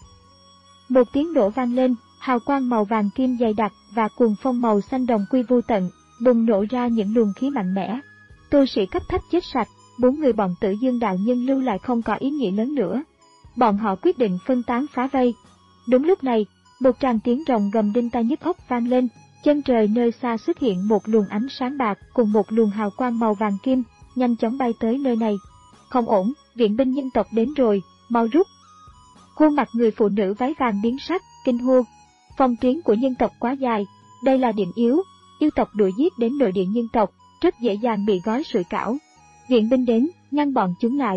Một tiếng nổ vang lên, hào quang màu vàng kim dày đặc và cuồng phong màu xanh đồng quy vô tận, bùng nổ ra những luồng khí mạnh mẽ. Tu sĩ cấp thấp chết sạch, bốn người bọn Tự Dương đạo nhân lưu lại không có ý nghĩa lớn nữa. Bọn họ quyết định phân tán phá vây. Đúng lúc này, một tràng tiếng rồng gầm đinh tai nhức óc vang lên, chân trời nơi xa xuất hiện một luồng ánh sáng bạc cùng một luồng hào quang màu vàng kim, nhanh chóng bay tới nơi này. Không ổn, viện binh nhân tộc đến rồi, mau rút. Khuôn mặt người phụ nữ váy vàng biến sắc, kinh hô. Phòng tuyến của nhân tộc quá dài, đây là điểm yếu, yêu tộc đuổi giết đến nội địa nhân tộc, rất dễ dàng bị gói sủi cảo. Viện binh đến, ngăn bọn chúng lại.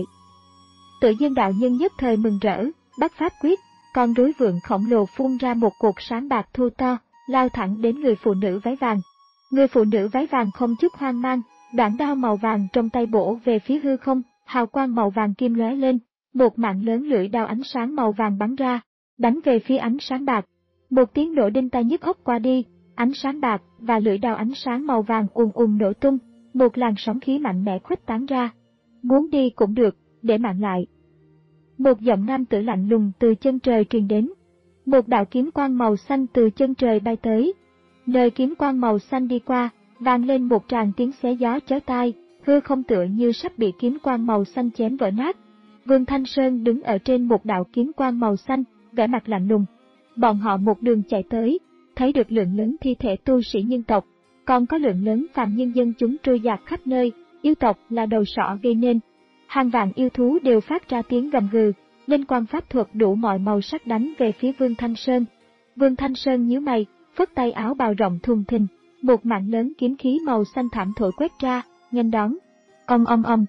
Tự Dương đạo nhân nhất thời mừng rỡ, bắt pháp quyết, con rối vượn khổng lồ phun ra một cột sáng bạc thô to, lao thẳng đến người phụ nữ váy vàng. Người phụ nữ váy vàng không chút hoang mang, đoạn đao màu vàng trong tay bổ về phía hư không, hào quang màu vàng kim lóe lên, một mạng lớn lưỡi đao ánh sáng màu vàng bắn ra, đánh về phía ánh sáng bạc. Một tiếng nổ đinh tai nhức óc qua đi, ánh sáng bạc và lưỡi đao ánh sáng màu vàng ùn ùn nổ tung, một làn sóng khí mạnh mẽ khuếch tán ra. Muốn đi cũng được, để mạng lại. Một giọng nam tử lạnh lùng từ chân trời truyền đến. Một đạo kiếm quang màu xanh từ chân trời bay tới. Nơi kiếm quang màu xanh đi qua, vang lên một tràng tiếng xé gió chói tai, hư không tựa như sắp bị kiếm quang màu xanh chém vỡ nát. Vương Thanh Sơn đứng ở trên một đạo kiếm quang màu xanh, vẻ mặt lạnh lùng. Bọn họ một đường chạy tới, thấy được lượng lớn thi thể tu sĩ nhân tộc, còn có lượng lớn phàm nhân dân chúng trôi dạt khắp nơi, yêu tộc là đầu sỏ gây nên. Hàng vạn yêu thú đều phát ra tiếng gầm gừ, linh quang pháp thuật đủ mọi màu sắc đánh về phía Vương Thanh Sơn. Vương Thanh Sơn nhíu mày, phất tay áo bào rộng thùng thình, một mạng lớn kiếm khí màu xanh thảm thổi quét ra, nghênh đón. Ong ong ong.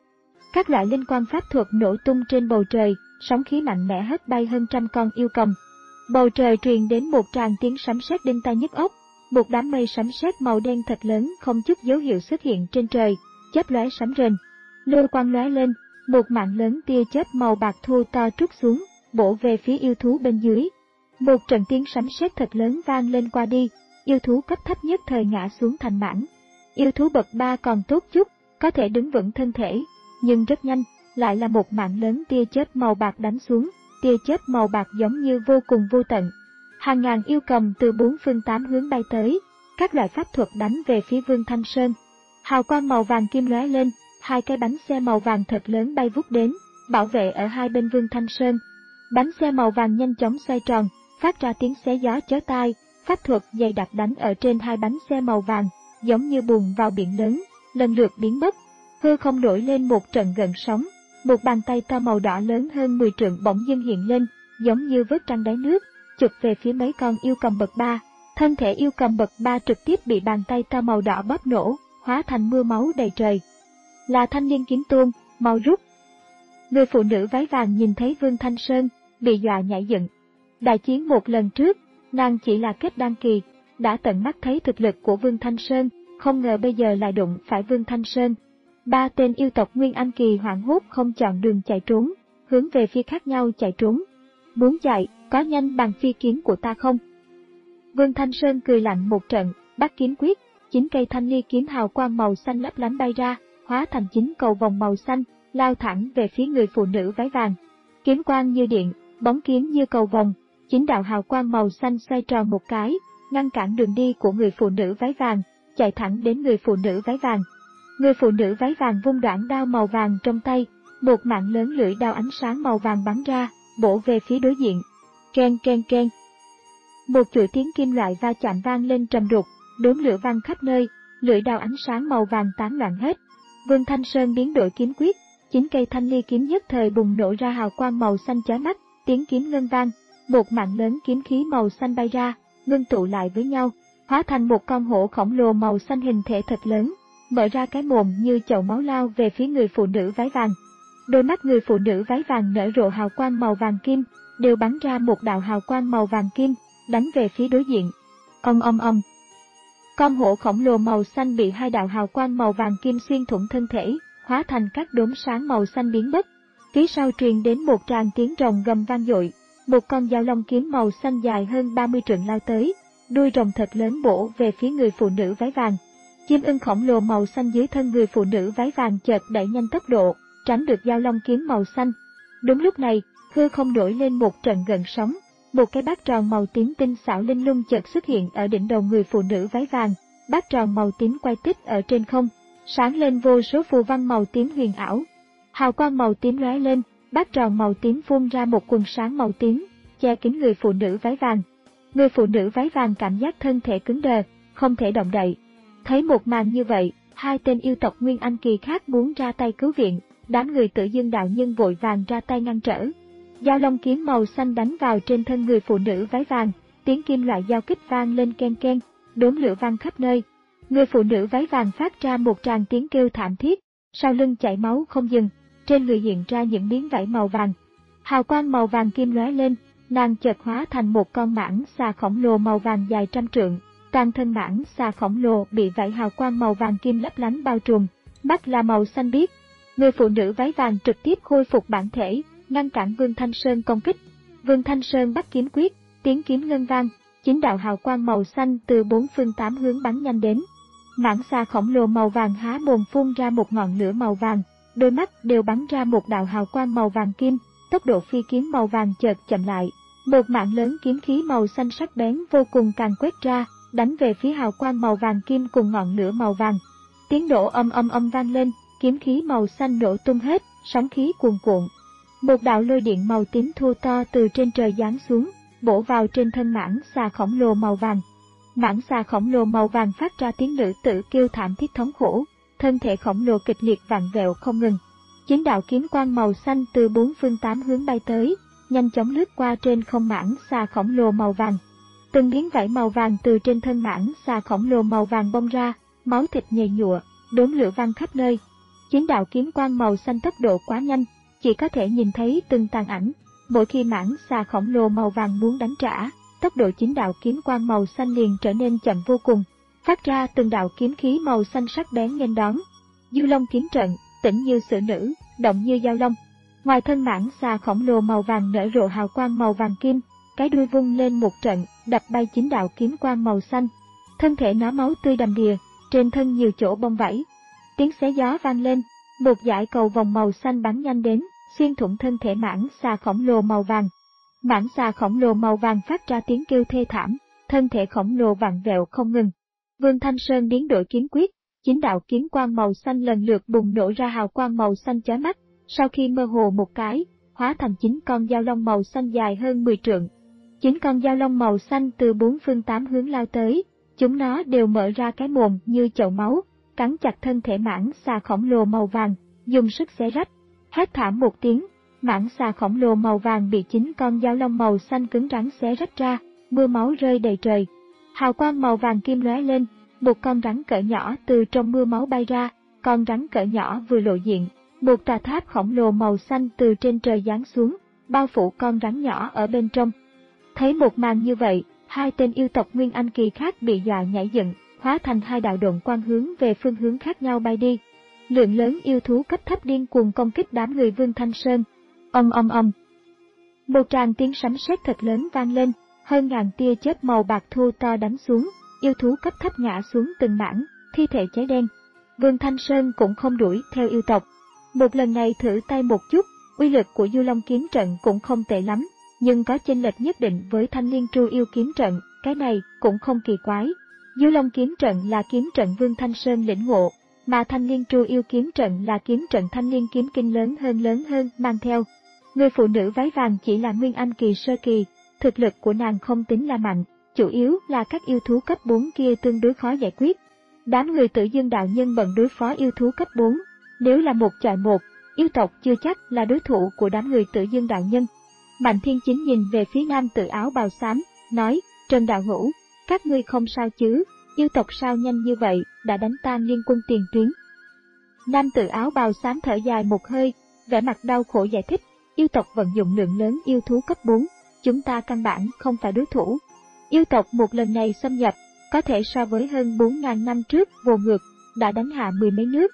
Các loại linh quang pháp thuật nổ tung trên bầu trời, sóng khí mạnh mẽ hất bay hơn trăm con yêu cầm. Bầu trời truyền đến một tràng tiếng sấm sét đinh tai nhức óc, một đám mây sấm sét màu đen thật lớn không chút dấu hiệu xuất hiện trên trời, chớp lóe sấm rền. Lôi quang lóe lên, một mạng lớn tia chớp màu bạc thô to trút xuống, bổ về phía yêu thú bên dưới. Một trận tiếng sấm sét thật lớn vang lên qua đi, yêu thú cấp thấp nhất thời ngã xuống thành mảng. Yêu thú bậc ba còn tốt chút, có thể đứng vững thân thể, nhưng rất nhanh, lại là một mạng lớn tia chớp màu bạc đánh xuống, tia chớp màu bạc giống như vô cùng vô tận. Hàng ngàn yêu cầm từ bốn phương tám hướng bay tới, các loại pháp thuật đánh về phía Vương Thanh Sơn. Hào quang màu vàng kim lóe lên, hai cái bánh xe màu vàng thật lớn bay vút đến, bảo vệ ở hai bên Vương Thanh Sơn. Bánh xe màu vàng nhanh chóng xoay tròn, phát ra tiếng xé gió chói tai, pháp thuật dày đặc đánh ở trên hai bánh xe màu vàng, giống như bùn vào biển lớn, lần lượt biến mất. Hư không nổi lên một trận gợn sóng, một bàn tay to màu đỏ lớn hơn mười trượng bỗng dưng hiện lên, giống như vớt trăng đáy nước, chụp về phía mấy con yêu cầm bậc ba. Thân thể yêu cầm bậc ba trực tiếp bị bàn tay to màu đỏ bóp nổ, hóa thành mưa máu đầy trời. Là Thanh Liên Kiếm Tôn, mau rút. Người phụ nữ váy vàng nhìn thấy Vương Thanh Sơn, bị dọa nhảy dựng. Đại chiến một lần trước, nàng chỉ là kết đan kỳ, đã tận mắt thấy thực lực của Vương Thanh Sơn, không ngờ bây giờ lại đụng phải Vương Thanh Sơn. Ba tên yêu tộc Nguyên Anh kỳ hoảng hốt không chọn đường chạy trốn, hướng về phía khác nhau chạy trốn. Muốn chạy, có nhanh bằng phi kiếm của ta không? Vương Thanh Sơn cười lạnh một trận, bắt kiếm quyết, chín cây thanh ly kiếm hào quang màu xanh lấp lánh bay ra, hóa thành chín cầu vòng màu xanh, lao thẳng về phía người phụ nữ váy vàng. Kiếm quang như điện, bóng kiếm như cầu vòng, chín đạo hào quang màu xanh xoay tròn một cái, ngăn cản đường đi của người phụ nữ váy vàng, chạy thẳng đến người phụ nữ váy vàng. Người phụ nữ váy vàng vung đoạn đao màu vàng trong tay, một mạng lớn lưỡi đao ánh sáng màu vàng bắn ra, bổ về phía đối diện. Keng keng keng. Một chuỗi tiếng kim loại va chạm vang lên trầm đục, đốm lửa vang khắp nơi, lưỡi đao ánh sáng màu vàng tán loạn hết. Vương Thanh Sơn biến đổi kiếm quyết, chín cây thanh ly kiếm nhất thời bùng nổ ra hào quang màu xanh chói mắt, tiếng kiếm ngân vang, một mạng lớn kiếm khí màu xanh bay ra, ngưng tụ lại với nhau, hóa thành một con hổ khổng lồ màu xanh hình thể thật lớn, mở ra cái mồm như chậu máu lao về phía người phụ nữ váy vàng. Đôi mắt người phụ nữ váy vàng nở rộ hào quang màu vàng kim, đều bắn ra một đạo hào quang màu vàng kim, đánh về phía đối diện. Ong ong ong. Con hổ khổng lồ màu xanh bị hai đạo hào quang màu vàng kim xuyên thủng thân thể, hóa thành các đốm sáng màu xanh biến mất. Phía sau truyền đến một tràng tiếng rồng gầm vang dội, một con dao long kiếm màu xanh dài hơn ba mươi trượng lao tới, đuôi rồng thật lớn bổ về phía người phụ nữ váy vàng. Chim ưng khổng lồ màu xanh dưới thân người phụ nữ váy vàng chợt đẩy nhanh tốc độ, tránh được dao long kiếm màu xanh. Đúng lúc này, hư không nổi lên một trận gợn sóng, một cái bát tròn màu tím tinh xảo linh lung chợt xuất hiện ở đỉnh đầu người phụ nữ váy vàng, bát tròn màu tím quay tích ở trên không, sáng lên vô số phù văn màu tím huyền ảo. Hào quang màu tím lóe lên, bát tròn màu tím phun ra một quần sáng màu tím, che kín người phụ nữ váy vàng. Người phụ nữ váy vàng cảm giác thân thể cứng đờ, không thể động đậy. Thấy một màn như vậy, hai tên yêu tộc Nguyên Anh kỳ khác muốn ra tay cứu viện, đám người Tử Dương đạo nhân vội vàng ra tay ngăn trở. Dao long kiếm màu xanh đánh vào trên thân người phụ nữ váy vàng, tiếng kim loại giao kích vang lên ken ken, đốm lửa vang khắp nơi. Người phụ nữ váy vàng phát ra một tràng tiếng kêu thảm thiết, sau lưng chảy máu không dừng, trên người hiện ra những miếng vảy màu vàng. Hào quang màu vàng kim lóe lên, nàng chợt hóa thành một con mãng xà khổng lồ màu vàng dài trăm trượng. Toàn thân mãng xà khổng lồ bị vảy hào quang màu vàng kim lấp lánh bao trùm, mắt là màu xanh biếc. Người phụ nữ váy vàng trực tiếp khôi phục bản thể, ngăn cản Vương Thanh Sơn công kích. Vương Thanh Sơn bắt kiếm quyết, tiếng kiếm ngân vang, chín đạo hào quang màu xanh từ bốn phương tám hướng bắn nhanh đến. Mãng xà khổng lồ màu vàng há mồm phun ra một ngọn lửa màu vàng, đôi mắt đều bắn ra một đạo hào quang màu vàng kim, tốc độ phi kiếm màu vàng chợt chậm lại. Một mạng lớn kiếm khí màu xanh sắc bén vô cùng càng quét ra, đánh về phía hào quang màu vàng kim cùng ngọn lửa màu vàng. Tiếng nổ âm âm âm vang lên, kiếm khí màu xanh nổ tung hết, sóng khí cuồn cuộn. Một đạo lôi điện màu tím thô to từ trên trời giáng xuống, bổ vào trên thân mãng xà khổng lồ màu vàng. Mãng xà khổng lồ màu vàng phát ra tiếng nữ tử kêu thảm thiết thống khổ, thân thể khổng lồ kịch liệt vặn vẹo không ngừng. Chín đạo kiếm quang màu xanh từ bốn phương tám hướng bay tới, nhanh chóng lướt qua trên không mãng xà khổng lồ màu vàng. Từng miếng vảy màu vàng từ trên thân mãng xà khổng lồ màu vàng bong ra, máu thịt nhầy nhụa, đốm lửa vang khắp nơi. Chín đạo kiếm quang màu xanh tốc độ quá nhanh, chỉ có thể nhìn thấy từng tàn ảnh. Mỗi khi mãng xà khổng lồ màu vàng muốn đánh trả, tốc độ chín đạo kiếm quang màu xanh liền trở nên chậm vô cùng, phát ra từng đạo kiếm khí màu xanh sắc bén nghênh đón. Du Long kiếm trận, tĩnh như sử nữ, động như dao long. Ngoài thân mãng xà khổng lồ màu vàng nở rộ hào quang màu vàng kim, cái đuôi vung lên một trận, đập bay chín đạo kiếm quang màu xanh. Thân thể nó máu tươi đầm đìa, trên thân nhiều chỗ bong vảy. Tiếng xé gió vang lên, một dải cầu vòng màu xanh bắn nhanh đến, xuyên thủng thân thể mãng xà khổng lồ màu vàng. Mãng xà khổng lồ màu vàng phát ra tiếng kêu thê thảm, thân thể khổng lồ vặn vẹo không ngừng. Vương Thanh Sơn biến đổi kiếm quyết, chín đạo kiếm quang màu xanh lần lượt bùng nổ ra hào quang màu xanh chói mắt, sau khi mơ hồ một cái, hóa thành chín con dao long màu xanh dài hơn mười trượng. Chín con dao long màu xanh từ bốn phương tám hướng lao tới, chúng nó đều mở ra cái mồm như chậu máu, cắn chặt thân thể mãng xà khổng lồ màu vàng, dùng sức xé rách. Hét thảm một tiếng, mãng xà khổng lồ màu vàng bị chín con dao long màu xanh cứng rắn xé rách ra, mưa máu rơi đầy trời. Hào quang màu vàng kim lóe lên, một con rắn cỡ nhỏ từ trong mưa máu bay ra, con rắn cỡ nhỏ vừa lộ diện, một tòa tháp khổng lồ màu xanh từ trên trời giáng xuống, bao phủ con rắn nhỏ ở bên trong. Thấy một màn như vậy, hai tên yêu tộc Nguyên Anh kỳ khác bị dọa nhảy dựng, hóa thành hai đạo độn quang hướng về phương hướng khác nhau bay đi. Lượng lớn yêu thú cấp thấp điên cuồng công kích đám người Vương Thanh Sơn. Ầm ầm ầm. Một tràng tiếng sấm sét thật lớn vang lên, hơn ngàn tia chớp màu bạc thô to đánh xuống, yêu thú cấp thấp ngã xuống từng mảng, thi thể cháy đen. Vương Thanh Sơn cũng không đuổi theo yêu tộc. Một lần này thử tay một chút, uy lực của Du Long kiếm trận cũng không tệ lắm, nhưng có chênh lệch nhất định với Thanh Liên Tru Yêu kiếm trận, cái này cũng không kỳ quái. Du Long kiếm trận là kiếm trận Vương Thanh Sơn lĩnh ngộ, mà Thanh Liên Tru Yêu kiếm trận là kiếm trận Thanh Liên kiếm kinh lớn hơn lớn hơn mang theo. Người phụ nữ váy vàng chỉ là Nguyên Anh kỳ sơ kỳ, thực lực của nàng không tính là mạnh, chủ yếu là các yêu thú cấp bốn kia tương đối khó giải quyết. Đám người Tử Dương đạo nhân bận đối phó yêu thú cấp bốn, nếu là một chọi một, yêu tộc chưa chắc là đối thủ của đám người Tử Dương đạo nhân. Mạnh Thiên Chính nhìn về phía nam tử áo bào xám, nói, Trần đạo hữu, các ngươi không sao chứ, yêu tộc sao nhanh như vậy, đã đánh tan liên quân tiền tuyến. Nam tử áo bào xám thở dài một hơi, vẻ mặt đau khổ giải thích, yêu tộc vận dụng lượng lớn yêu thú cấp bốn, chúng ta căn bản không phải đối thủ. Yêu tộc một lần này xâm nhập, có thể so với hơn bốn nghìn năm trước vô ngược, đã đánh hạ mười mấy nước.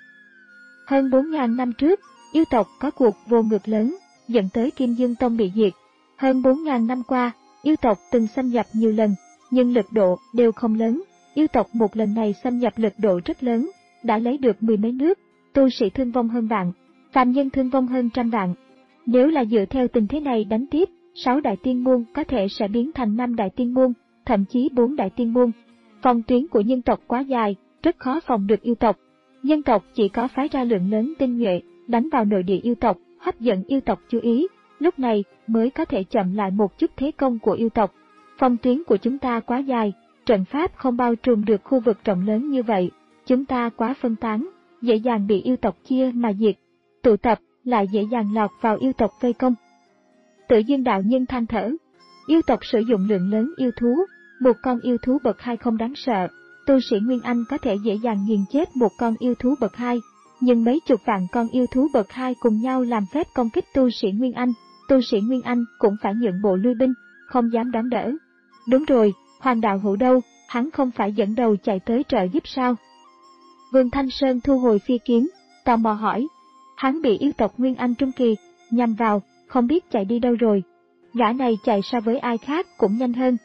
Hơn bốn nghìn năm trước, yêu tộc có cuộc vô ngược lớn, dẫn tới Kim Dương Tông bị diệt. Hơn bốn nghìn năm qua, yêu tộc từng xâm nhập nhiều lần, nhưng lực độ đều không lớn. Yêu tộc một lần này xâm nhập lực độ rất lớn, đã lấy được mười mấy nước, tu sĩ thương vong hơn vạn, phàm nhân thương vong hơn trăm vạn. Nếu là dựa theo tình thế này đánh tiếp, sáu đại tiên môn có thể sẽ biến thành năm đại tiên môn, thậm chí bốn đại tiên môn. Phòng tuyến của nhân tộc quá dài, rất khó phòng được yêu tộc. Nhân tộc chỉ có phái ra lượng lớn tinh nhuệ, đánh vào nội địa yêu tộc, hấp dẫn yêu tộc chú ý, lúc này mới có thể chậm lại một chút thế công của yêu tộc. Phòng tuyến của chúng ta quá dài, trận pháp không bao trùm được khu vực rộng lớn như vậy, chúng ta quá phân tán, dễ dàng bị yêu tộc chia mà diệt. Tụ tập lại dễ dàng lọt vào yêu tộc vây công. Tử Dương đạo nhân than thở, yêu tộc sử dụng lượng lớn yêu thú, một con yêu thú bậc hai không đáng sợ, tu sĩ Nguyên Anh có thể dễ dàng nghiền chết một con yêu thú bậc hai, nhưng mấy chục vạn con yêu thú bậc hai cùng nhau làm phép công kích tu sĩ Nguyên Anh, tu sĩ Nguyên Anh cũng phải nhượng bộ lui binh, không dám đón đỡ. Đúng rồi, Hoàng đạo hữu đâu, hắn không phải dẫn đầu chạy tới trợ giúp sao? Vương Thanh Sơn thu hồi phi kiếm, tò mò hỏi, hắn bị yêu tộc Nguyên Anh trung kỳ nhằm vào, không biết chạy đi đâu rồi. Gã này chạy so với ai khác cũng nhanh hơn.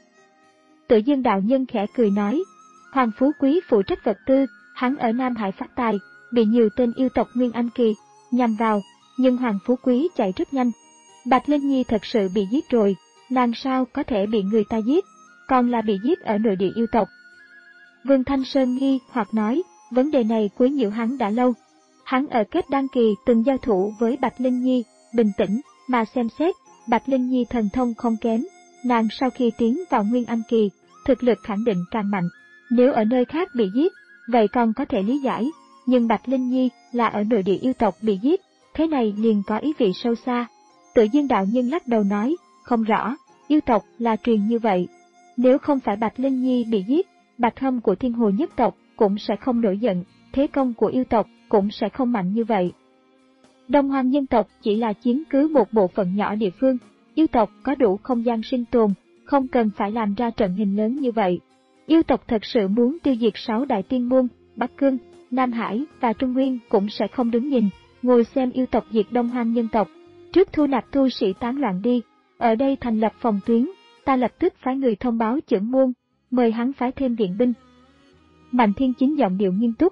Tử Dương đạo nhân khẽ cười nói, Hoàng Phú Quý phụ trách vật tư, hắn ở Nam Hải phát tài, bị nhiều tên yêu tộc Nguyên Anh kỳ nhằm vào, nhưng Hoàng Phú Quý chạy rất nhanh. Bạch Linh Nhi thật sự bị giết rồi, nàng sao có thể bị người ta giết, còn là bị giết ở nội địa yêu tộc. Vương Thanh Sơn nghi hoặc nói, vấn đề này quấy nhiễu hắn đã lâu. Hắn ở kết đăng kỳ từng giao thủ với Bạch Linh Nhi, bình tĩnh mà xem xét, Bạch Linh Nhi thần thông không kém, nàng sau khi tiến vào Nguyên Anh kỳ, thực lực khẳng định càng mạnh. Nếu ở nơi khác bị giết, vậy còn có thể lý giải, nhưng Bạch Linh Nhi là ở nội địa yêu tộc bị giết, thế này liền có ý vị sâu xa. Tử Dương đạo nhân lắc đầu nói, không rõ, yêu tộc là truyền như vậy. Nếu không phải Bạch Linh Nhi bị giết, Bạch Hâm của Thiên Hồ nhất tộc cũng sẽ không nổi giận, thế công của yêu tộc cũng sẽ không mạnh như vậy. Đông Hoang nhân tộc chỉ là chiếm cứ một bộ phận nhỏ địa phương, yêu tộc có đủ không gian sinh tồn, không cần phải làm ra trận hình lớn như vậy. Yêu tộc thật sự muốn tiêu diệt sáu đại tiên môn, Bắc Cương, Nam Hải và Trung Nguyên cũng sẽ không đứng nhìn, ngồi xem yêu tộc diệt Đông Hoang nhân tộc. Trước thu nạp tu sĩ tán loạn đi, ở đây thành lập phòng tuyến, ta lập tức phái người thông báo chưởng môn, mời hắn phái thêm viện binh. Mạnh Thiên Chính giọng điệu nghiêm túc,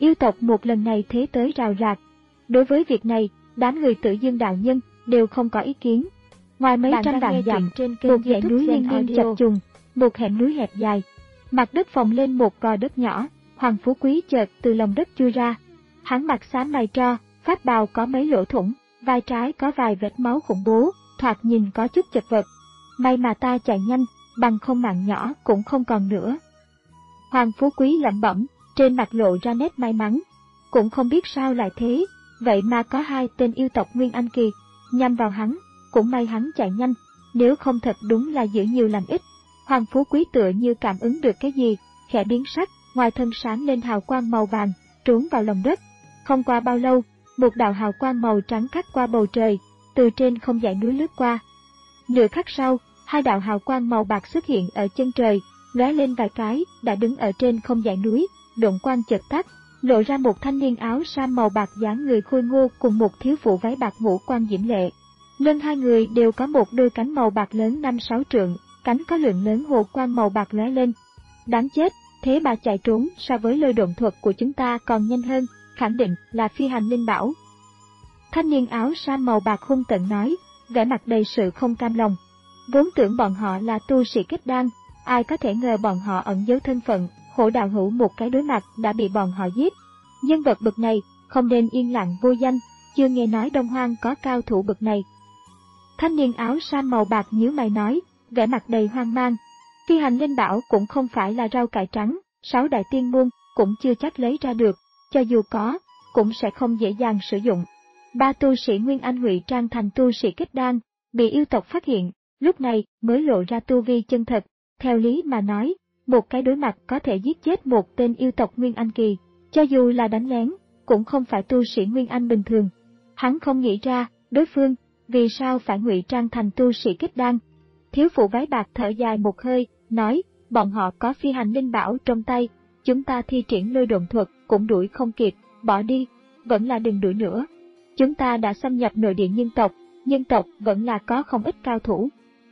Yêu tộc một lần này thế tới rào rạc. Đối với việc này, đám người Tử Dương đạo nhân đều không có ý kiến. Ngoài mấy trăm vạn dặm, một dãy núi liên miên chập trùng, một hẻm núi hẹp dài. Mặt đất phồng lên một gò đất nhỏ, Hoàng Phú Quý chợt từ lòng đất chui ra. Hắn mặt xám mày tro, pháp bào có mấy lỗ thủng, vai trái có vài vết máu khủng bố, thoạt nhìn có chút chật vật. May mà ta chạy nhanh, bằng không mạng nhỏ cũng không còn nữa. Hoàng Phú Quý lẩm bẩm, trên mặt lộ ra nét may mắn. Cũng không biết sao lại thế, vậy mà có hai tên yêu tộc Nguyên Anh Kỳ nhằm vào hắn, cũng may hắn chạy nhanh, nếu không thật đúng là giữ nhiều làm ít. Hoàng Phú Quý tựa như cảm ứng được cái gì, khẽ biến sắc, ngoài thân sáng lên hào quang màu vàng, trốn vào lòng đất. Không qua bao lâu, một đạo hào quang màu trắng cắt qua bầu trời, từ trên không dãy núi lướt qua. Nửa khắc sau, hai đạo hào quang màu bạc xuất hiện ở chân trời, lóe lên vài cái, đã đứng ở trên không dãy núi, độn quang chợt tắt, lộ ra một thanh niên áo sam màu bạc dáng người khôi ngô cùng một thiếu phụ váy bạc ngũ quan diễm lệ. Lưng hai người đều có một đôi cánh màu bạc lớn năm sáu trượng, cánh có lượng lớn hồ quang màu bạc lóe lên. Đáng chết, thế mà chạy trốn so với lôi độn thuật của chúng ta còn nhanh hơn, khẳng định là phi hành linh bảo. Thanh niên áo sam màu bạc hung tợn nói, vẻ mặt đầy sự không cam lòng. Vốn tưởng bọn họ là tu sĩ kết đan, ai có thể ngờ bọn họ ẩn giấu thân phận, Hổ đạo hữu một cái đối mặt đã bị bọn họ giết. Nhân vật bậc này không nên yên lặng vô danh, chưa nghe nói Đông Hoang có cao thủ bậc này. Thanh niên áo sam màu bạc nhíu mày nói, vẻ mặt đầy hoang mang. Phi hành linh bảo cũng không phải là rau cải trắng, sáu đại tiên môn cũng chưa chắc lấy ra được, cho dù có, cũng sẽ không dễ dàng sử dụng. Ba tu sĩ Nguyên Anh ngụy trang thành tu sĩ kết đan, bị yêu tộc phát hiện, lúc này mới lộ ra tu vi chân thật. Theo lý mà nói, một cái đối mặt có thể giết chết một tên yêu tộc Nguyên Anh kỳ, cho dù là đánh lén, cũng không phải tu sĩ Nguyên Anh bình thường. Hắn không nghĩ ra, đối phương, vì sao phải ngụy trang thành tu sĩ kết đan. Thiếu phụ váy bạc thở dài một hơi, nói, bọn họ có phi hành linh bảo trong tay, chúng ta thi triển lôi độn thuật cũng đuổi không kịp, bỏ đi, vẫn là đừng đuổi nữa. Chúng ta đã xâm nhập nội địa nhân tộc, nhân tộc vẫn là có không ít cao thủ.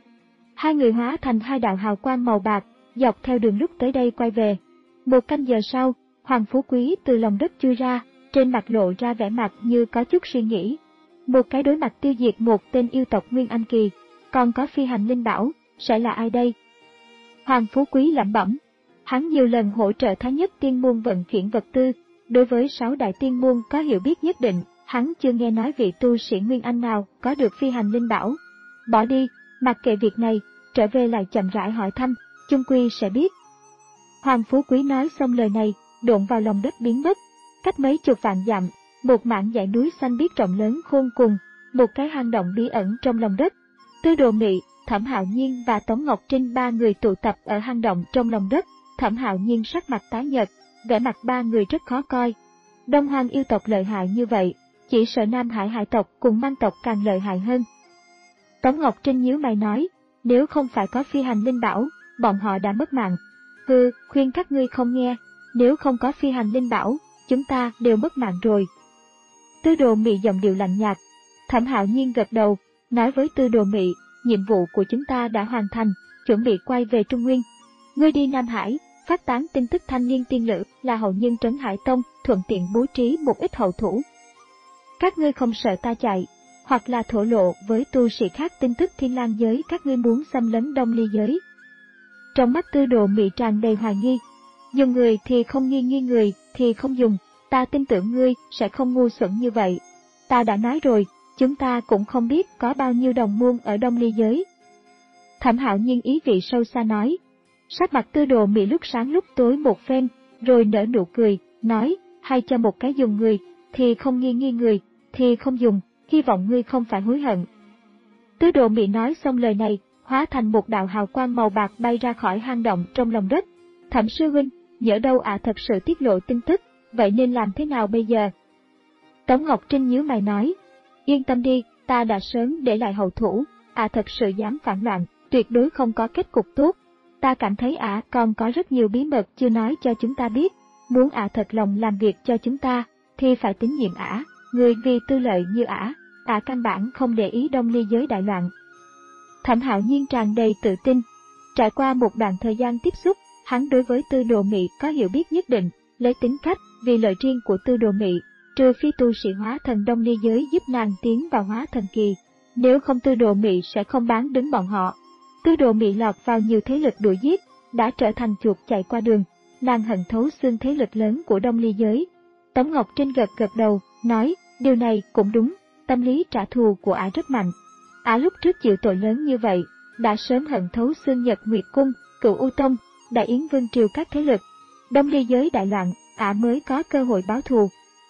Hai người hóa thành hai đạo hào quang màu bạc, dọc theo đường lúc tới đây quay về. Một canh giờ sau, Hoàng Phú Quý từ lòng đất chui ra, trên mặt lộ ra vẻ mặt như có chút suy nghĩ. Một cái đối mặt tiêu diệt một tên yêu tộc Nguyên Anh kỳ, còn có phi hành linh bảo, sẽ là ai đây? Hoàng Phú Quý lẩm bẩm. Hắn nhiều lần hỗ trợ Thái Nhất Tiên môn vận chuyển vật tư, đối với sáu đại tiên môn có hiểu biết nhất định, hắn chưa nghe nói vị tu sĩ Nguyên Anh nào có được phi hành linh bảo. Bỏ đi, mặc kệ việc này, trở về lại chậm rãi hỏi thăm, chung quy sẽ biết. Hoàng Phú Quý nói xong lời này, độn vào lòng đất biến mất. Cách mấy chục vạn dặm, một mảng dãy núi xanh biếc rộng lớn khôn cùng, một cái hang động bí ẩn trong lòng đất. Tư Đồ Mị, Thẩm Hạo Nhiên và Tống Ngọc Trinh ba người tụ tập ở hang động trong lòng đất. Thẩm Hạo Nhiên sắc mặt tái nhợt, vẻ mặt ba người rất khó coi. Đông Hoang yêu tộc lợi hại như vậy, chỉ sợ Nam Hải hải tộc cùng Mang tộc càng lợi hại hơn. Tống Ngọc Trinh nhíu mày nói, nếu không phải có phi hành linh bảo, bọn họ đã mất mạng. Hừ, khuyên các ngươi không nghe, nếu không có phi hành linh bảo, chúng ta đều mất mạng rồi. Tư Đồ Mị giọng điệu lạnh nhạt. Thẩm Hạo Nhiên gật đầu, nói với Tư Đồ Mị, nhiệm vụ của chúng ta đã hoàn thành, chuẩn bị quay về Trung Nguyên. Ngươi đi Nam Hải, phát tán tin tức thanh niên tiên lữ là hậu nhân Trấn Hải Tông, thuận tiện bố trí một ít hậu thủ. Các ngươi không sợ ta chạy, hoặc là thổ lộ với tu sĩ khác tin tức Thiên Lang giới các ngươi muốn xâm lấn Đông Ly giới. Trong mắt Tư Đồ Mị tràn đầy hoài nghi. Dùng người thì không nghi nghi người thì không dùng, ta tin tưởng ngươi sẽ không ngu xuẩn như vậy. Ta đã nói rồi, chúng ta cũng không biết có bao nhiêu đồng môn ở Đông Ly giới. Thẩm Hạo Nhiên ý vị sâu xa nói. Sắc mặt Tư Đồ Mị lúc sáng lúc tối một phen, rồi nở nụ cười, nói, hay cho một cái dùng người, thì không nghi nghi người, thì không dùng, hy vọng ngươi không phải hối hận. Tư Đồ Mị nói xong lời này, hóa thành một đạo hào quang màu bạc bay ra khỏi hang động trong lòng đất. Thẩm sư huynh, nhỡ đâu ạ à thật sự tiết lộ tin tức, vậy nên làm thế nào bây giờ? Tống Ngọc Trinh nhíu mày nói, yên tâm đi, ta đã sớm để lại hậu thủ, ạ à thật sự dám phản loạn, tuyệt đối không có kết cục tốt. Ta cảm thấy ả à còn có rất nhiều bí mật chưa nói cho chúng ta biết, muốn ả à thật lòng làm việc cho chúng ta, thì phải tín nhiệm ả, à. Người vì tư lợi như ả, ả à căn bản không để ý Đông Ly giới đại loạn. Thẩm Hạo Nhiên tràn đầy tự tin. Trải qua một đoạn thời gian tiếp xúc, hắn đối với Tư Đồ Mị có hiểu biết nhất định, lấy tính cách, vì lợi riêng của Tư Đồ Mị, trừ phi tu sĩ hóa thần Đông Ly giới giúp nàng tiến vào hóa thần kỳ. Nếu không Tư Đồ Mị sẽ không bán đứng bọn họ. Tư Đồ Mị lọt vào nhiều thế lực đuổi giết, đã trở thành chuột chạy qua đường, nàng hận thấu xương thế lực lớn của Đông Ly giới. Tống Ngọc Trinh gật gật đầu, nói, điều này cũng đúng, tâm lý trả thù của ả rất mạnh. Ả lúc trước chịu tội lớn như vậy, đã sớm hận thấu xương Nhật Nguyệt Cung, Cửu U Tông, Đại Yến Vương triều các thế lực. Đông Ly giới đại loạn, ả mới có cơ hội báo thù.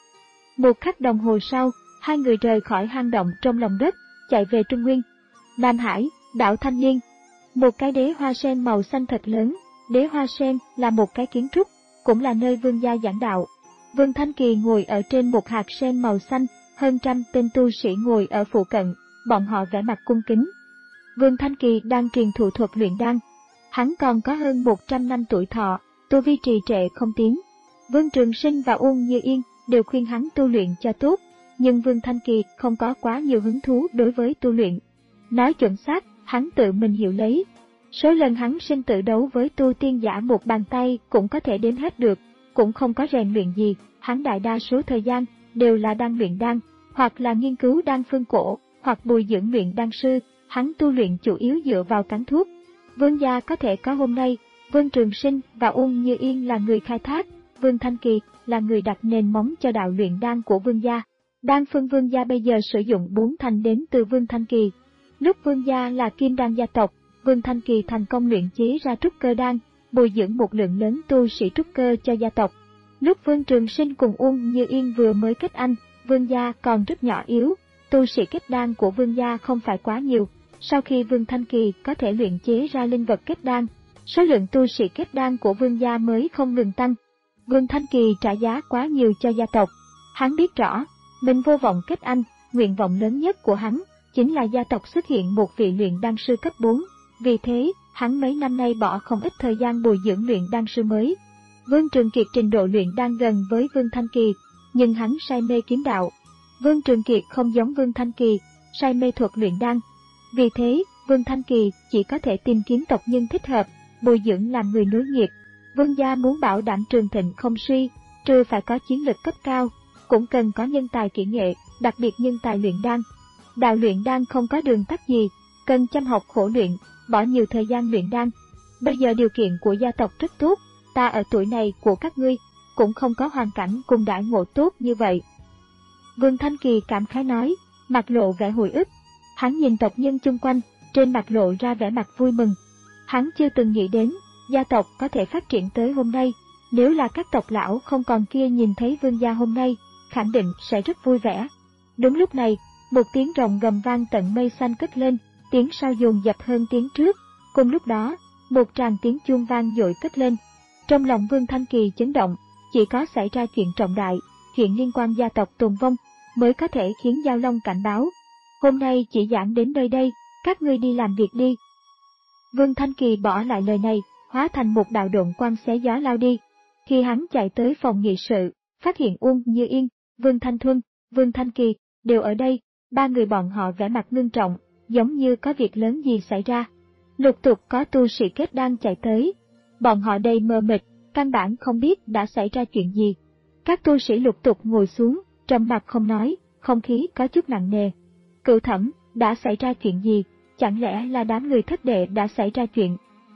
Một khắc đồng hồ sau, hai người rời khỏi hang động trong lòng đất, chạy về Trung Nguyên. Nam Hải, đảo Thanh Niên. Một cái đế hoa sen màu xanh thật lớn, đế hoa sen là một cái kiến trúc, cũng là nơi Vương gia giảng đạo. Vương Thanh Kỳ ngồi ở trên một hạt sen màu xanh, hơn trăm tên tu sĩ ngồi ở phụ cận, bọn họ vẻ mặt cung kính. Vương Thanh Kỳ đang truyền thụ thuật luyện đan. Hắn còn có hơn một trăm năm tuổi thọ, tu vi trì trệ không tiến. Vương Trường Sinh và Uông Như Yên đều khuyên hắn tu luyện cho tốt, nhưng Vương Thanh Kỳ không có quá nhiều hứng thú đối với tu luyện. Nói chuẩn xác, hắn tự mình hiểu lấy. Số lần hắn sinh tử đấu với tu tiên giả một bàn tay cũng có thể đếm hết được, cũng không có rèn luyện gì, hắn đại đa số thời gian đều là đang luyện đan, hoặc là nghiên cứu đan phương cổ, hoặc bồi dưỡng luyện đan sư, hắn tu luyện chủ yếu dựa vào cắn thuốc. Vương gia có thể có hôm nay, Vương Trường Sinh và Uông Như Yên là người khai thác, Vương Thanh Kỳ là người đặt nền móng cho đạo luyện đan của Vương gia. Đan phương Vương gia bây giờ sử dụng bốn thành đến từ Vương Thanh Kỳ. Lúc Vương gia là kim đan gia tộc, Vương Thanh Kỳ thành công luyện chế ra trúc cơ đan, bồi dưỡng một lượng lớn tu sĩ trúc cơ cho gia tộc. Lúc Vương Trường Sinh cùng Uông Như Yên vừa mới kết anh, Vương gia còn rất nhỏ yếu, tu sĩ kết đan của Vương gia không phải quá nhiều. Sau khi Vương Thanh Kỳ có thể luyện chế ra linh vật kết đan, số lượng tu sĩ kết đan của Vương gia mới không ngừng tăng. Vương Thanh Kỳ trả giá quá nhiều cho gia tộc. Hắn biết rõ, mình vô vọng kết anh, nguyện vọng lớn nhất của hắn chính là gia tộc xuất hiện một vị luyện đan sư cấp bốn. Vì thế, hắn mấy năm nay bỏ không ít thời gian bồi dưỡng luyện đan sư mới. Vương Trường Kiệt trình độ luyện đan gần với Vương Thanh Kỳ, nhưng hắn say mê kiếm đạo. Vương Trường Kiệt không giống Vương Thanh Kỳ, say mê thuật luyện đan. Vì thế, Vương Thanh Kỳ chỉ có thể tìm kiếm tộc nhân thích hợp, bồi dưỡng làm người nối nghiệp. Vương gia muốn bảo đảm trường thịnh không suy, trừ phải có chiến lực cấp cao, cũng cần có nhân tài kỹ nghệ, đặc biệt nhân tài luyện đan. Đạo luyện đan không có đường tắt gì, cần chăm học khổ luyện, bỏ nhiều thời gian luyện đan. Bây giờ điều kiện của gia tộc rất tốt, ta ở tuổi này của các ngươi, cũng không có hoàn cảnh cùng đãi ngộ tốt như vậy. Vương Thanh Kỳ cảm khái nói, mặt lộ vẻ hồi ức. Hắn nhìn tộc nhân chung quanh, trên mặt lộ ra vẻ mặt vui mừng. Hắn chưa từng nghĩ đến, gia tộc có thể phát triển tới hôm nay. Nếu là các tộc lão không còn kia nhìn thấy vương gia hôm nay, khẳng định sẽ rất vui vẻ. Đúng lúc này, một tiếng rồng gầm vang tận mây xanh cất lên, tiếng sau dồn dập hơn tiếng trước. Cùng lúc đó, một tràng tiếng chuông vang dội cất lên. Trong lòng Vương Thanh Kỳ chấn động, chỉ có xảy ra chuyện trọng đại, chuyện liên quan gia tộc tồn vong, mới có thể khiến Giao Long cảnh báo. Hôm nay chỉ giảng đến nơi đây, các ngươi đi làm việc đi. Vương Thanh Kỳ bỏ lại lời này, hóa thành một đạo độn quang xé gió lao đi. Khi hắn chạy tới phòng nghị sự, phát hiện Uông Như Yên, Vương Thanh Thuân, Vương Thanh Kỳ đều ở đây, ba người bọn họ vẻ mặt ngưng trọng, giống như có việc lớn gì xảy ra. Lục tục có tu sĩ kết đan chạy tới, bọn họ đầy mờ mịt, căn bản không biết đã xảy ra chuyện gì. Các tu sĩ lục tục ngồi xuống, trầm mặc không nói, không khí có chút nặng nề. Cửu Thẩm, đã xảy ra chuyện gì? Chẳng lẽ là đám người thất đệ đã xảy ra chuyện?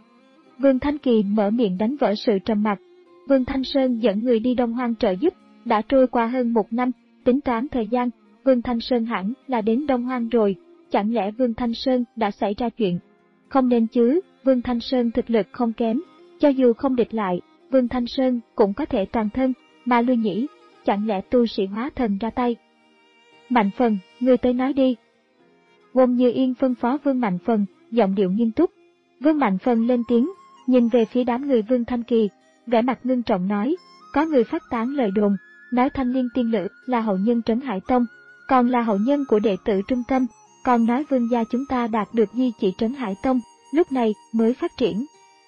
Vương Thanh Kỳ mở miệng đánh vỡ sự trầm mặc. Vương Thanh Sơn dẫn người đi Đông Hoang trợ giúp, đã trôi qua hơn một năm, tính toán thời gian, Vương Thanh Sơn hẳn là đến Đông Hoang rồi, chẳng lẽ Vương Thanh Sơn đã xảy ra chuyện? Không nên chứ, Vương Thanh Sơn thực lực không kém, cho dù không địch lại, Vương Thanh Sơn cũng có thể toàn thân, mà lui nhỉ, chẳng lẽ tu sĩ hóa thần ra tay? Mạnh Phần, người tới nói đi. Uông Như Yên phân phó Vương Mạnh Phần, giọng điệu nghiêm túc. Vương Mạnh Phần lên tiếng, nhìn về phía đám người Vương Thanh Kỳ, vẻ mặt ngưng trọng nói, có người phát tán lời đồn, nói Thanh Liên tiên nữ là hậu nhân Trấn Hải Tông, còn là hậu nhân của đệ tử trung tâm, còn nói vương gia chúng ta đạt được di chỉ Trấn Hải Tông, lúc này mới phát triển.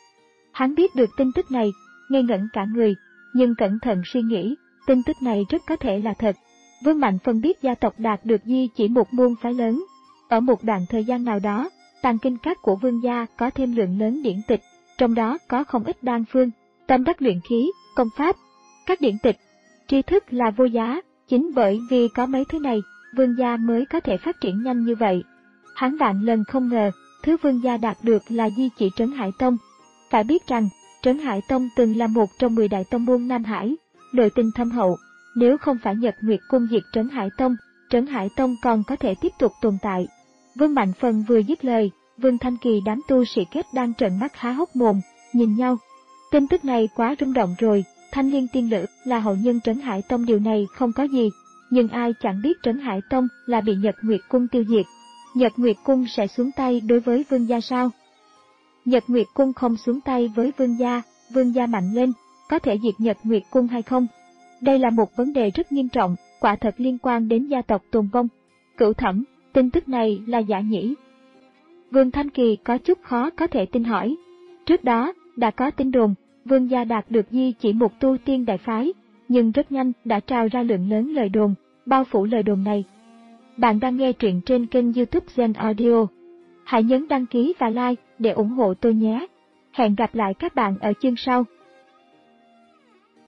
Hắn biết được tin tức này, ngây ngẩn cả người, nhưng cẩn thận suy nghĩ, tin tức này rất có thể là thật. Vương Mạnh Phần biết gia tộc đạt được di chỉ một môn phái lớn. Ở một đoạn thời gian nào đó, tàng kinh các của vương gia có thêm lượng lớn điển tịch, trong đó có không ít đan phương, tâm đắc luyện khí, công pháp. Các điển tịch Tri thức là vô giá, chính bởi vì có mấy thứ này, Vương gia mới có thể phát triển nhanh như vậy. Hắn vạn lần không ngờ, thứ Vương gia đạt được là di chỉ Trấn Hải Tông. Phải biết rằng, Trấn Hải Tông từng là một trong mười đại tông môn Nam Hải, nội tình thâm hậu. Nếu không phải Nhật Nguyệt Cung diệt Trấn Hải Tông, Trấn Hải Tông còn có thể tiếp tục tồn tại. Vương Mạnh Phần vừa dứt lời, Vương Thanh Kỳ đám tu sĩ kết đang trợn mắt há hốc mồm, nhìn nhau. Tin tức này quá rung động rồi, Thanh Liên tiên nữ là hậu nhân Trấn Hải Tông điều này không có gì, nhưng ai chẳng biết Trấn Hải Tông là bị Nhật Nguyệt Cung tiêu diệt. Nhật Nguyệt Cung sẽ xuống tay đối với Vương gia sao? Nhật Nguyệt Cung không xuống tay với Vương gia, Vương gia mạnh lên, có thể diệt Nhật Nguyệt Cung hay không? Đây là một vấn đề rất nghiêm trọng, quả thật liên quan đến gia tộc tồn vong. Cửu Thẩm, tin tức này là giả nhỉ? Vương Thanh Kỳ có chút khó có thể tin hỏi. Trước đó, đã có tin đồn, Vương gia đạt được di chỉ một tu tiên đại phái, nhưng rất nhanh đã trào ra lượng lớn lời đồn, bao phủ lời đồn này. Bạn đang nghe truyện trên kênh YouTube Zen Audio. Hãy nhấn đăng ký và like để ủng hộ tôi nhé. Hẹn gặp lại các bạn ở chương sau.